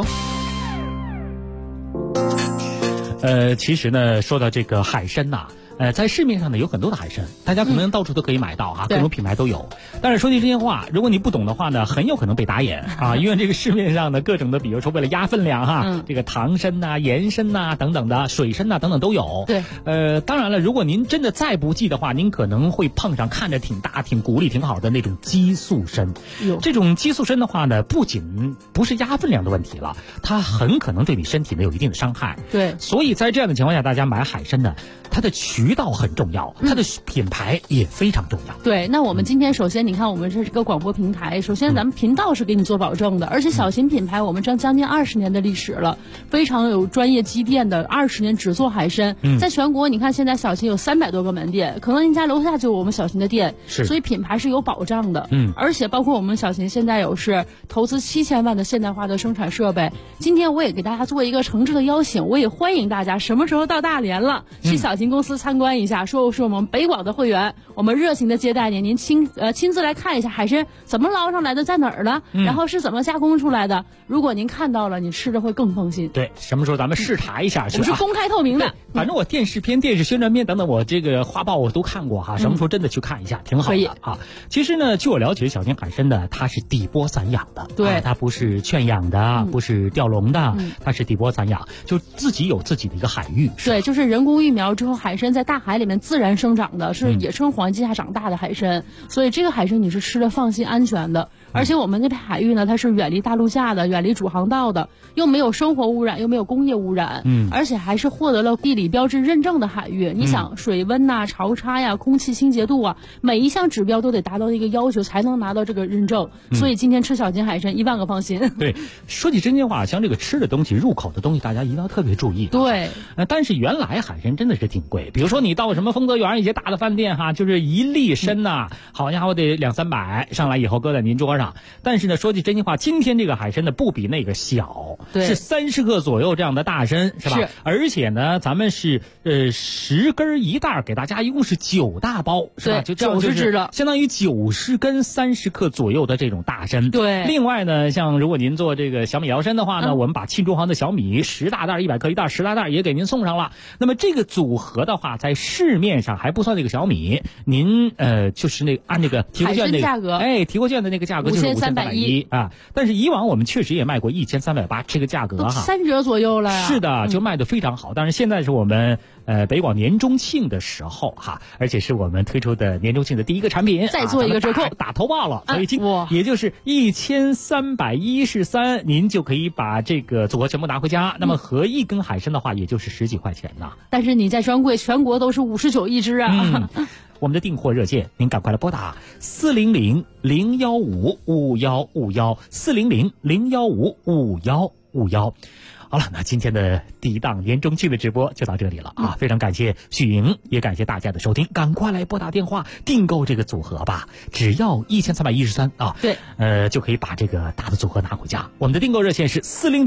其实呢，说到这个海参在市面上呢有很多的海参，大家可能到处都可以买到各种品牌都有。但是说句真心话，如果你不懂的话呢，很有可能被打眼因为这个市面上的各种的，比如说为了压分量这个糖参盐参等等的，水参等等都有。 对， 当然了，如果您真的再不济的话，您可能会碰上看着挺大、挺骨力挺好的那种激素参。这种激素参的话呢，不仅不是压分量的问题了，它很可能对你身体呢有一定的伤害。 对， 所以在这样的情况下，大家买海参呢，它的渠道很重要，它的品牌也非常重要。 对，那我们今天首先你看，我们这是个广播平台，首先咱们频道是给你做保证的，而且小秦品牌我们将近20年的历史了，非常有专业积淀的，20年只做海参。在全国你看现在小秦有300多个门店，可能您家楼下就有我们小秦的店，所以品牌是有保障的。而且包括我们小秦现在有是投资7000万的现代化的生产设备。今天我也给大家做一个诚挚的邀请，我也欢迎大家什么时候到大连了，去小秦公司参观一下，说是我们北广的会员，我们热情的接待您，您亲自来看一下海参怎么捞上来的，在哪儿了，然后是怎么加工出来的。如果您看到了，你吃着会更放心。 对，什么时候咱们视察一下去？ 我们是公开透明的。 反正我电视片、电视宣传片等等，我这个花报我都看过什么时候真的去看一下，挺好的其实呢，据我了解，小秦海参呢，它是底波散养的， 对， 它不是圈养的，不是钓笼的，它是底波散养，就自己有自己的一个海域。 对，就是人工育苗之后，海参在大海里面自然生长的，是野生环境下长大的海参，所以这个海参你是吃的放心安全的。而且我们那片海域呢，它是远离大陆下的，远离主航道的，又没有生活污染，又没有工业污染，而且还是获得了地理标志认证的海域。你想水温呐、潮差呀、空气清洁度啊，每一项指标都得达到一个要求才能拿到这个认证。所以今天吃小金海参1万个放心。 对，说起真心话，像这个吃的东西、入口的东西，大家一定要特别注意。 对， 但是原来海参真的是挺贵，比如说你到什么丰泽园一些大的饭店哈，就是一粒参呐，好家伙得200-300，上来以后搁在您桌上。但是呢，说句真心话，今天这个海参呢不比那个小，是30克左右这样的大参，是吧？是。而且呢，咱们是10根1袋，给大家一共是9大包，是吧？就90只的，相当于90根30克左右的这种大参。 对。 另外呢，像如果您做这个小米摇参的话呢，我们把庆中行的小米10大袋100克1袋10大袋也给您送上了。那么这个组合的话，在市面上还不算那个小米，您就是那个按那个提货券那个价格， 提货券的那个价格就是5310啊。但是以往我们确实也卖过1380，这个价格哈 3折左右了呀。 是的，就卖得非常好。但是现在是我们北广年中庆的时候哈，而且是我们推出的年中庆的第一个产品， 再做一个折扣， 打头报了，所以也就是1313，您就可以把这个组合全部拿回家。那么合一根海参的话，也就是10几块钱呐。 但是你在专柜全国都是59一只啊。 我们的订货热线，您赶快来拨打400-015-5151，400-015-5151。好了，那今天的第一档年中庆的直播就到这里了啊！非常感谢许莹，也感谢大家的收听，赶快来拨打电话订购这个组合吧，只要1313啊！ 对， 就可以把这个大的组合拿回家。我们的订购热线是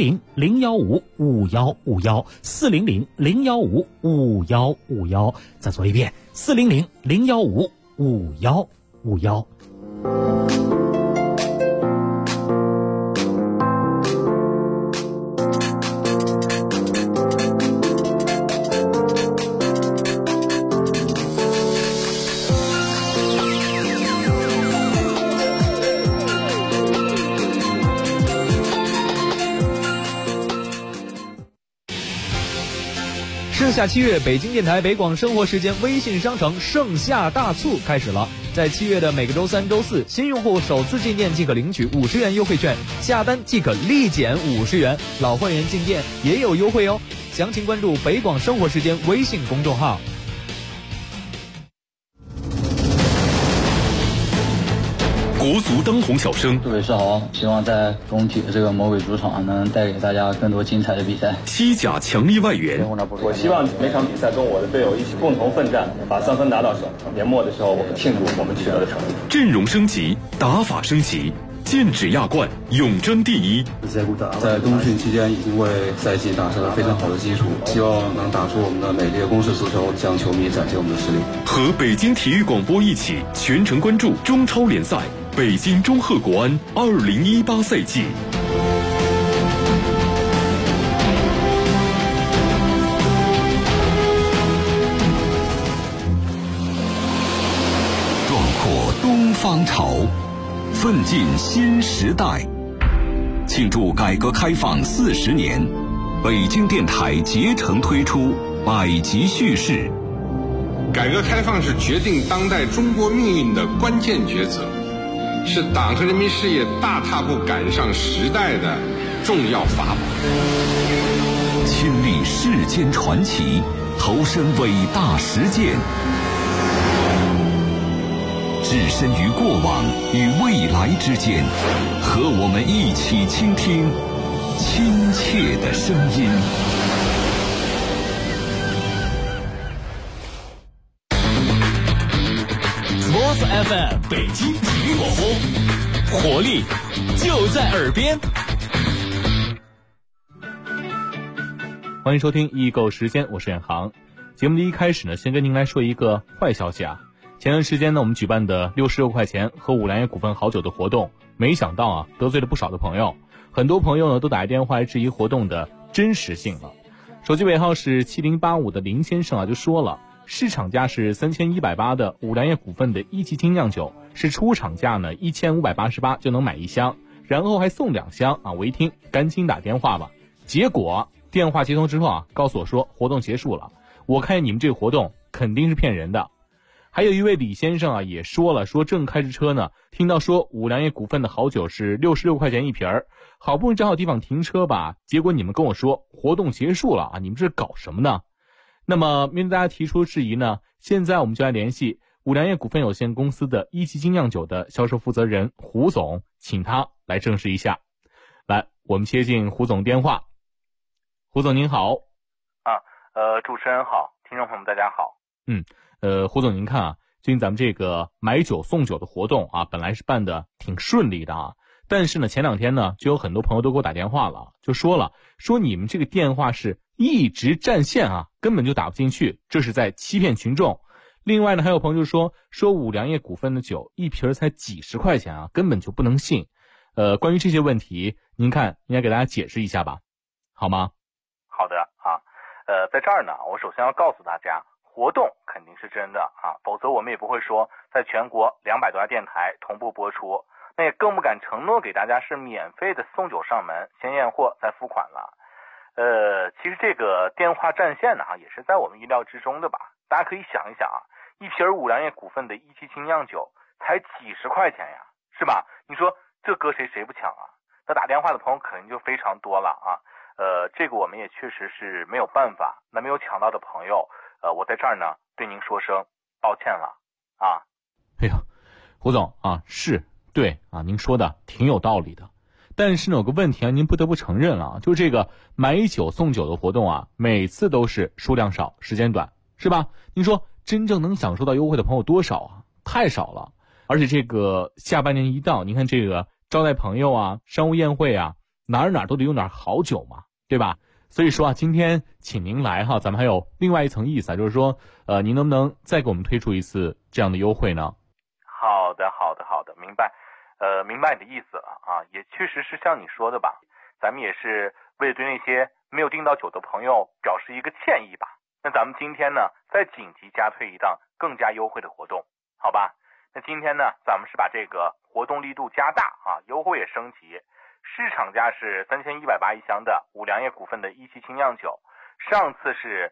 400-015-5151，400-015-5151。再做一遍，400-015-5151。 盛夏7月，北京电台北广生活时间微信商城盛夏大促开始了。在7月的每个周3、周4，新用户首次进店即可领取50元优惠券，下单即可立减50元，老会员进店也有优惠哦。详情关注北广生活时间微信公众号。 国足当红小生， 各位是好，希望在工体的这个魔鬼主场能带给大家更多精彩的比赛。 西甲强力外援， 我希望每场比赛跟我的队友一起共同奋战，把3分拿到手。年末的时候，我们庆祝我们取得的成绩。 阵容升级，打法升级，剑指亚冠，永争第一。 在冬训期间已经为赛季打下了非常好的基础，希望能打出我们的美丽的攻势足球，向球迷展现我们的实力。 和北京体育广播一起全程关注中超联赛北京中赫国安2018赛季。 壮阔东方潮，奋进新时代。庆祝改革开放40年，北京电台竭诚推出百集叙事。 改革开放是决定当代中国命运的关键抉择，是党和人民事业大踏步赶上时代的重要法宝。 亲历世间传奇，投身伟大实践，置身于过往与未来之间，和我们一起倾听亲切的声音。 Sports FM 北京体育广播，活力就在耳边。 欢迎收听易购时间，我是远航。节目的一开始呢，先跟您来说一个坏消息啊。前段时间呢，我们举办的66块钱喝五粮液股份好酒的活动，没想到啊，得罪了不少的朋友。很多朋友呢，都打电话来质疑活动的真实性了。手机尾号是7085的林先生啊，就说了，市场价是3180的五粮液股份的1级精酿酒，是出厂价呢1588就能买1箱，然后还送2箱啊。我一听，赶紧打电话吧。结果电话接通之后啊，告诉我说活动结束了。 我看你们这个活动肯定是骗人的。还有一位李先生啊，也说了，说正开着车呢，听到说五粮液股份的好酒是66块钱一瓶儿，好不容易找好地方停车吧，结果你们跟我说活动结束了啊，你们这是搞什么呢？那么面对大家提出质疑呢，现在我们就来联系五粮液股份有限公司的一级精酿酒的销售负责人胡总，请他来证实一下。来，我们接进胡总电话。胡总您好。 主持人好，听众朋友们大家好。 胡总您看啊，最近咱们这个买酒送酒的活动啊，本来是办的挺顺利的啊，但是呢前2天呢就有很多朋友都给我打电话了，就说你们这个电话是一直占线啊，根本就打不进去，这是在欺骗群众。另外呢还有朋友就说五粮液股份的酒一瓶才几十块钱啊，根本就不能信。关于这些问题，您看应该给大家解释一下吧，好吗？ 好的啊，在这儿呢，我首先要告诉大家，活动肯定是真的啊，否则我们也不会说在全国200多家电台同步播出，那也更不敢承诺给大家是免费的送酒上门，先验货再付款了。其实这个电话占线呢，也是在我们意料之中的吧。大家可以想一想啊，一瓶五粮液股份的一级精酿酒才几十块钱呀，是吧？你说这搁谁不抢啊？那打电话的朋友肯定就非常多了啊。这个我们也确实是没有办法。那没有抢到的朋友，我在这儿呢对您说声抱歉了啊。 哎呀，胡总啊，是对啊，您说的挺有道理的。但是呢有个问题啊，您不得不承认了，就这个买酒送酒的活动啊，每次都是数量少时间短，是吧？您说真正能享受到优惠的朋友多少啊？太少了。而且这个下半年一到，您看这个招待朋友啊，商务宴会啊，哪儿都得用点好酒嘛，对吧？所以说啊，今天请您来哈，咱们还有另外一层意思啊，就是说您能不能再给我们推出一次这样的优惠呢？ 好的，明白。明白你的意思了啊，也确实是像你说的吧，咱们也是为了对那些没有订到酒的朋友表示一个歉意吧。那咱们今天呢，再紧急加推一档更加优惠的活动，好吧？那今天呢，咱们是把这个活动力度加大啊，优惠也升级。市场价是3180一箱的五粮液股份的一级精酿酒，上次是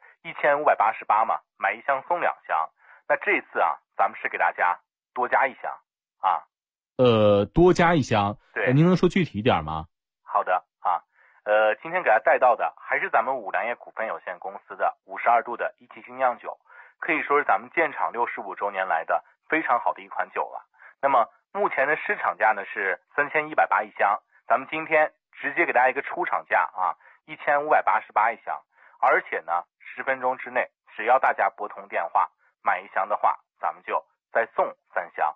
1588嘛，买1箱送2箱。那这次啊，咱们是给大家多加1箱啊。 多加1箱， 对， 您能说具体一点吗？ 好的啊，今天给大家带到的还是咱们五粮液股份有限公司的52度的一级精酿酒，可以说是咱们建厂65周年来的非常好的一款酒了。那么目前的市场价呢是3180一箱，咱们今天直接给大家一个出厂价啊，1588一箱，而且呢10分钟之内，只要大家拨通电话买1箱的话，咱们就再送3箱。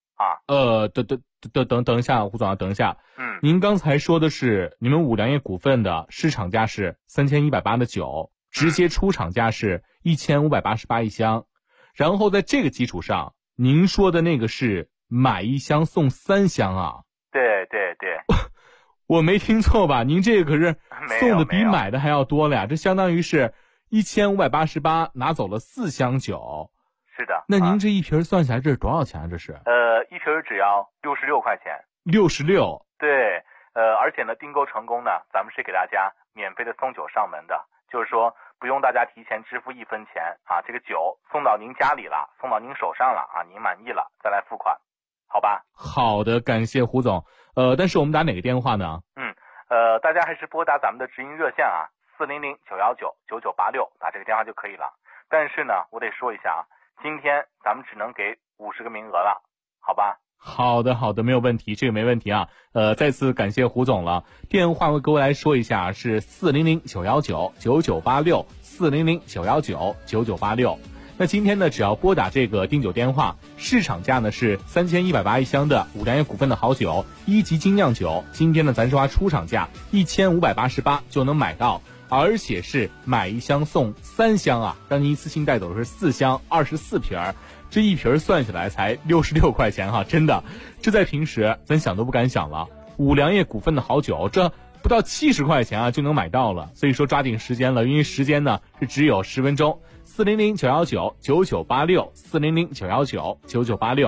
等一下，胡总啊，等一下。您刚才说的是你们五粮液股份的市场价是3180的酒，直接出厂价是1588一箱，然后在这个基础上，您说的那个是买1箱送3箱啊？ 对。 我没听错吧？您这个可是送的比买的还要多了呀，这相当于是1588拿走了4箱酒。 是的。 那您这一瓶算下来这是多少钱啊？这是一瓶只要66块钱。 66。 对，而且呢订购成功呢，咱们是给大家免费的送酒上门的，就是说不用大家提前支付1分钱啊，这个酒送到您家里了，送到您手上了啊，您满意了再来付款，好吧？ 好的，感谢胡总。但是我们打哪个电话呢？ 大家还是拨打咱们的直营热线啊，400-919-9986，打这个电话就可以了。但是呢，我得说一下啊，今天咱们只能给50个名额了，好吧？ 好的，没有问题，这个没问题啊。再次感谢胡总了。电话我各位来说一下，是400-919-9986 400-919-9986。那今天呢，只要拨打这个订酒电话，市场价呢是3180一箱的五粮液股份的好酒一级精酿酒，今天呢咱是花出厂价1588就能买到，而且是买1箱送3箱啊，让您一次性带走的是4箱24瓶，这一瓶算下来才66块钱哈，真的，这在平时咱想都不敢想了。五粮液股份的好酒，这不到70块钱啊就能买到了，所以说抓紧时间了，因为时间呢是只有10分钟。400-919-9986 400-919-9986，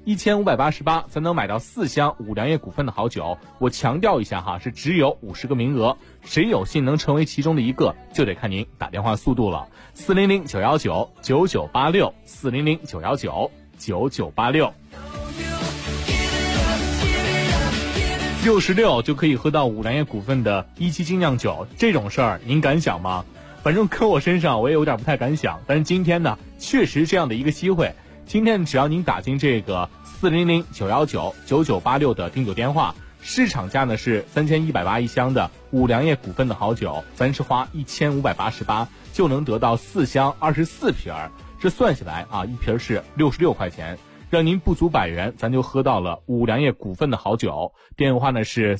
1588才能买到4箱五粮液股份的好酒。我强调一下哈，是只有50个名额，谁有幸能成为其中的一个，就得看您打电话速度了。400-919-9986，400-919-9986。66就可以喝到五粮液股份的一期精酿酒，这种事儿您敢想吗？反正搁我身上我也有点不太敢想，但是今天呢，确实这样的一个机会。今天只要您打进这个400-919-9986的订酒电话，市场价呢是3180一箱的五粮液股份的好酒，咱是花1588就能得到4箱24瓶，这算下来啊，一瓶是66块钱。让您不足100元，咱就喝到了五粮液股份的好酒。电话呢是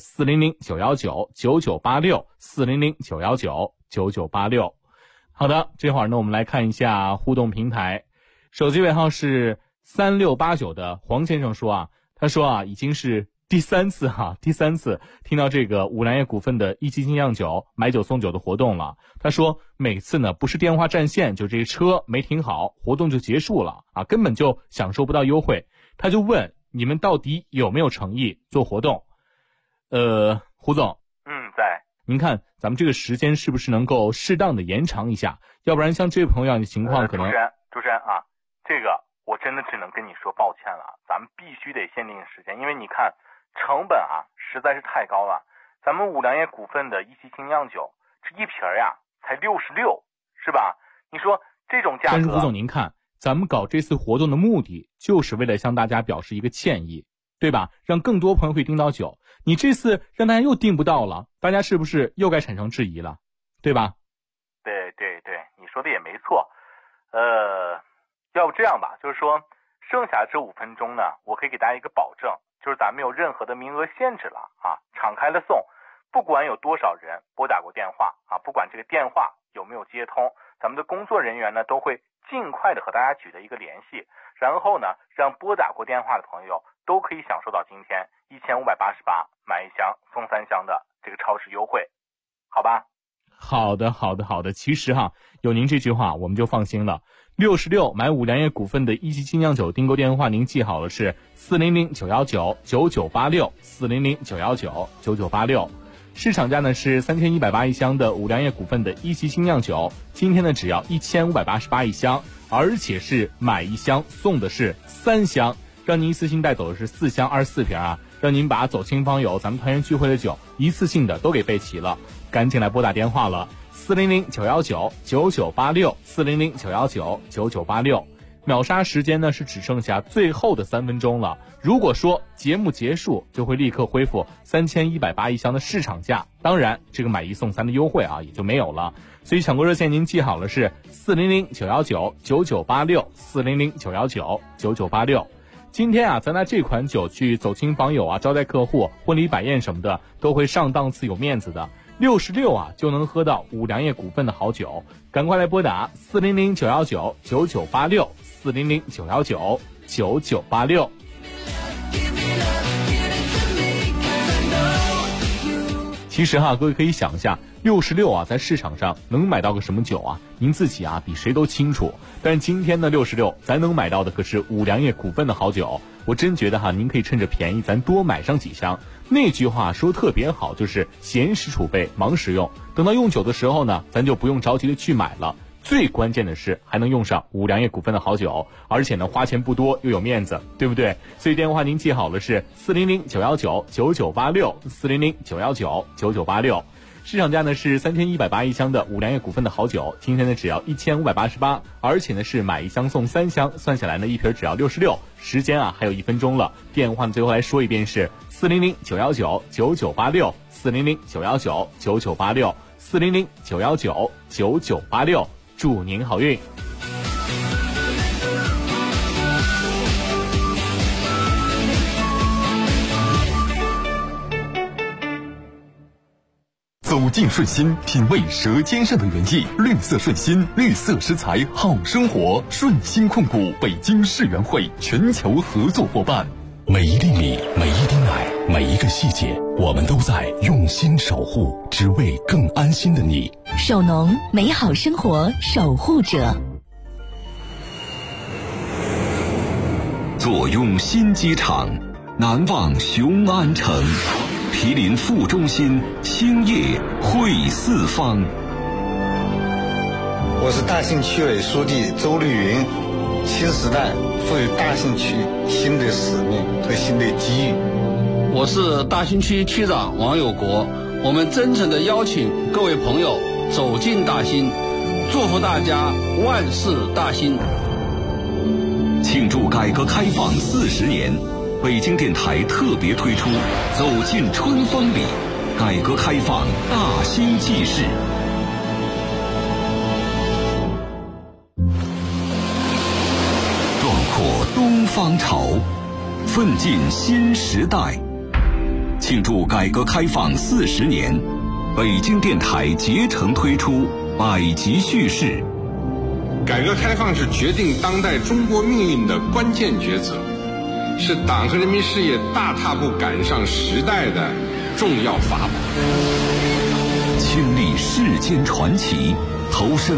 400-919-9986，400-919-9986。好的，这会儿呢我们来看一下互动平台，手机尾号是3689的黄先生说啊，他说啊，已经是第三次听到这个五粮液股份的一期精酿酒买酒送酒的活动了。他说每次呢不是电话占线，就这车没停好，活动就结束了啊，根本就享受不到优惠。他就问你们到底有没有诚意做活动？胡总， 在。 您看咱们这个时间是不是能够适当的延长一下？要不然像这位朋友的情况可能。 主持人啊，这个我真的只能跟你说抱歉了，咱们必须得限定时间，因为你看成本啊实在是太高了。咱们五粮液股份的一期精酿酒，这一瓶呀才66，是吧？你说这种价格。 但是胡总您看，咱们搞这次活动的目的就是为了向大家表示一个歉意，对吧？让更多朋友会订到酒。你这次让大家又订不到了，大家是不是又该产生质疑了，对吧？ 对，你说的也没错。要不这样吧，就是说剩下这5分钟呢，我可以给大家一个保证，就是咱们没有任何的名额限制了啊，敞开了送，不管有多少人拨打过电话啊，不管这个电话有没有接通，咱们的工作人员呢都会尽快的和大家取得一个联系，然后呢让拨打过电话的朋友都可以享受到今天1588买1箱送3箱的这个超市优惠，好吧？ 好的。其实哈，有您这句话我们就放心了。66买五粮液股份的一期精酿酒订购电话您记好了，是400-919-9986，400-919-9986。市场价呢是3180一箱的五粮液股份的一期精酿酒，今天呢只要1588一箱，而且是买1箱送的是3箱，让您一次性带走的是4箱24瓶啊，让您把走亲访友咱们团圆聚会的酒一次性的都给备齐了。赶紧来拨打电话了，400-919-9986，400-919-9986。秒杀时间呢是只剩下最后的3分钟了，如果说节目结束就会立刻恢复3180一箱的市场价，当然这个买1送3的优惠啊也就没有了。所以抢购热线您记好了，是400-919-9986，400-919-9986。今天啊，咱拿这款酒去走亲访友啊，招待客户、婚礼摆宴什么的，都会上档次、有面子的。66啊，就能喝到五粮液股份的好酒，赶快来拨打400-919-9986，400-919-9986。其实哈，各位可以想一下，66啊，在市场上能买到个什么酒啊？您自己啊比谁都清楚。但是今天的66，咱能买到的可是五粮液股份的好酒。我真觉得哈，您可以趁着便宜，咱多买上几箱。那句话说特别好，就是闲时储备，忙时用。等到用酒的时候呢，咱就不用着急的去买了。最关键的是还能用上五粮液股份的好酒，而且呢花钱不多又有面子，对不对？所以电话您记好了，是400-919-9986，400-919-9986。市场价呢是3180一箱的五粮液股份的好酒，今天呢只要1588，而且呢是买1箱送3箱，算下来呢一瓶只要66。时间啊还有1分钟了，电话呢最后来说一遍是400-919-9986，400-919-9986，400-919-9986。祝您好运。 走进顺心，品味舌尖上的原意。绿色顺心，绿色食材好生活。顺心控股北京世园会全球合作伙伴。 每一粒米，每一滴奶，每一个细节，我们都在用心守护，只为更安心的你。 守农，美好生活守护者。 坐拥新机场，难忘雄安城。毗邻副中心，兴业汇四方。 我是大兴区委书记周绿云。新时代赋予大兴区新的使命和新的机遇。 我是大兴区区长王有国。我们真诚地邀请各位朋友走进大兴，祝福大家万事大兴。 庆祝改革开放40年，北京电台特别推出《走进春风里》，改革开放大兴纪事。壮阔东方潮，奋进新时代。庆祝改革开放40年，北京电台竭诚推出百集叙事。 改革开放是决定当代中国命运的关键抉择，是党和人民事业大踏步赶上时代的重要法宝。 亲历世间传奇，投身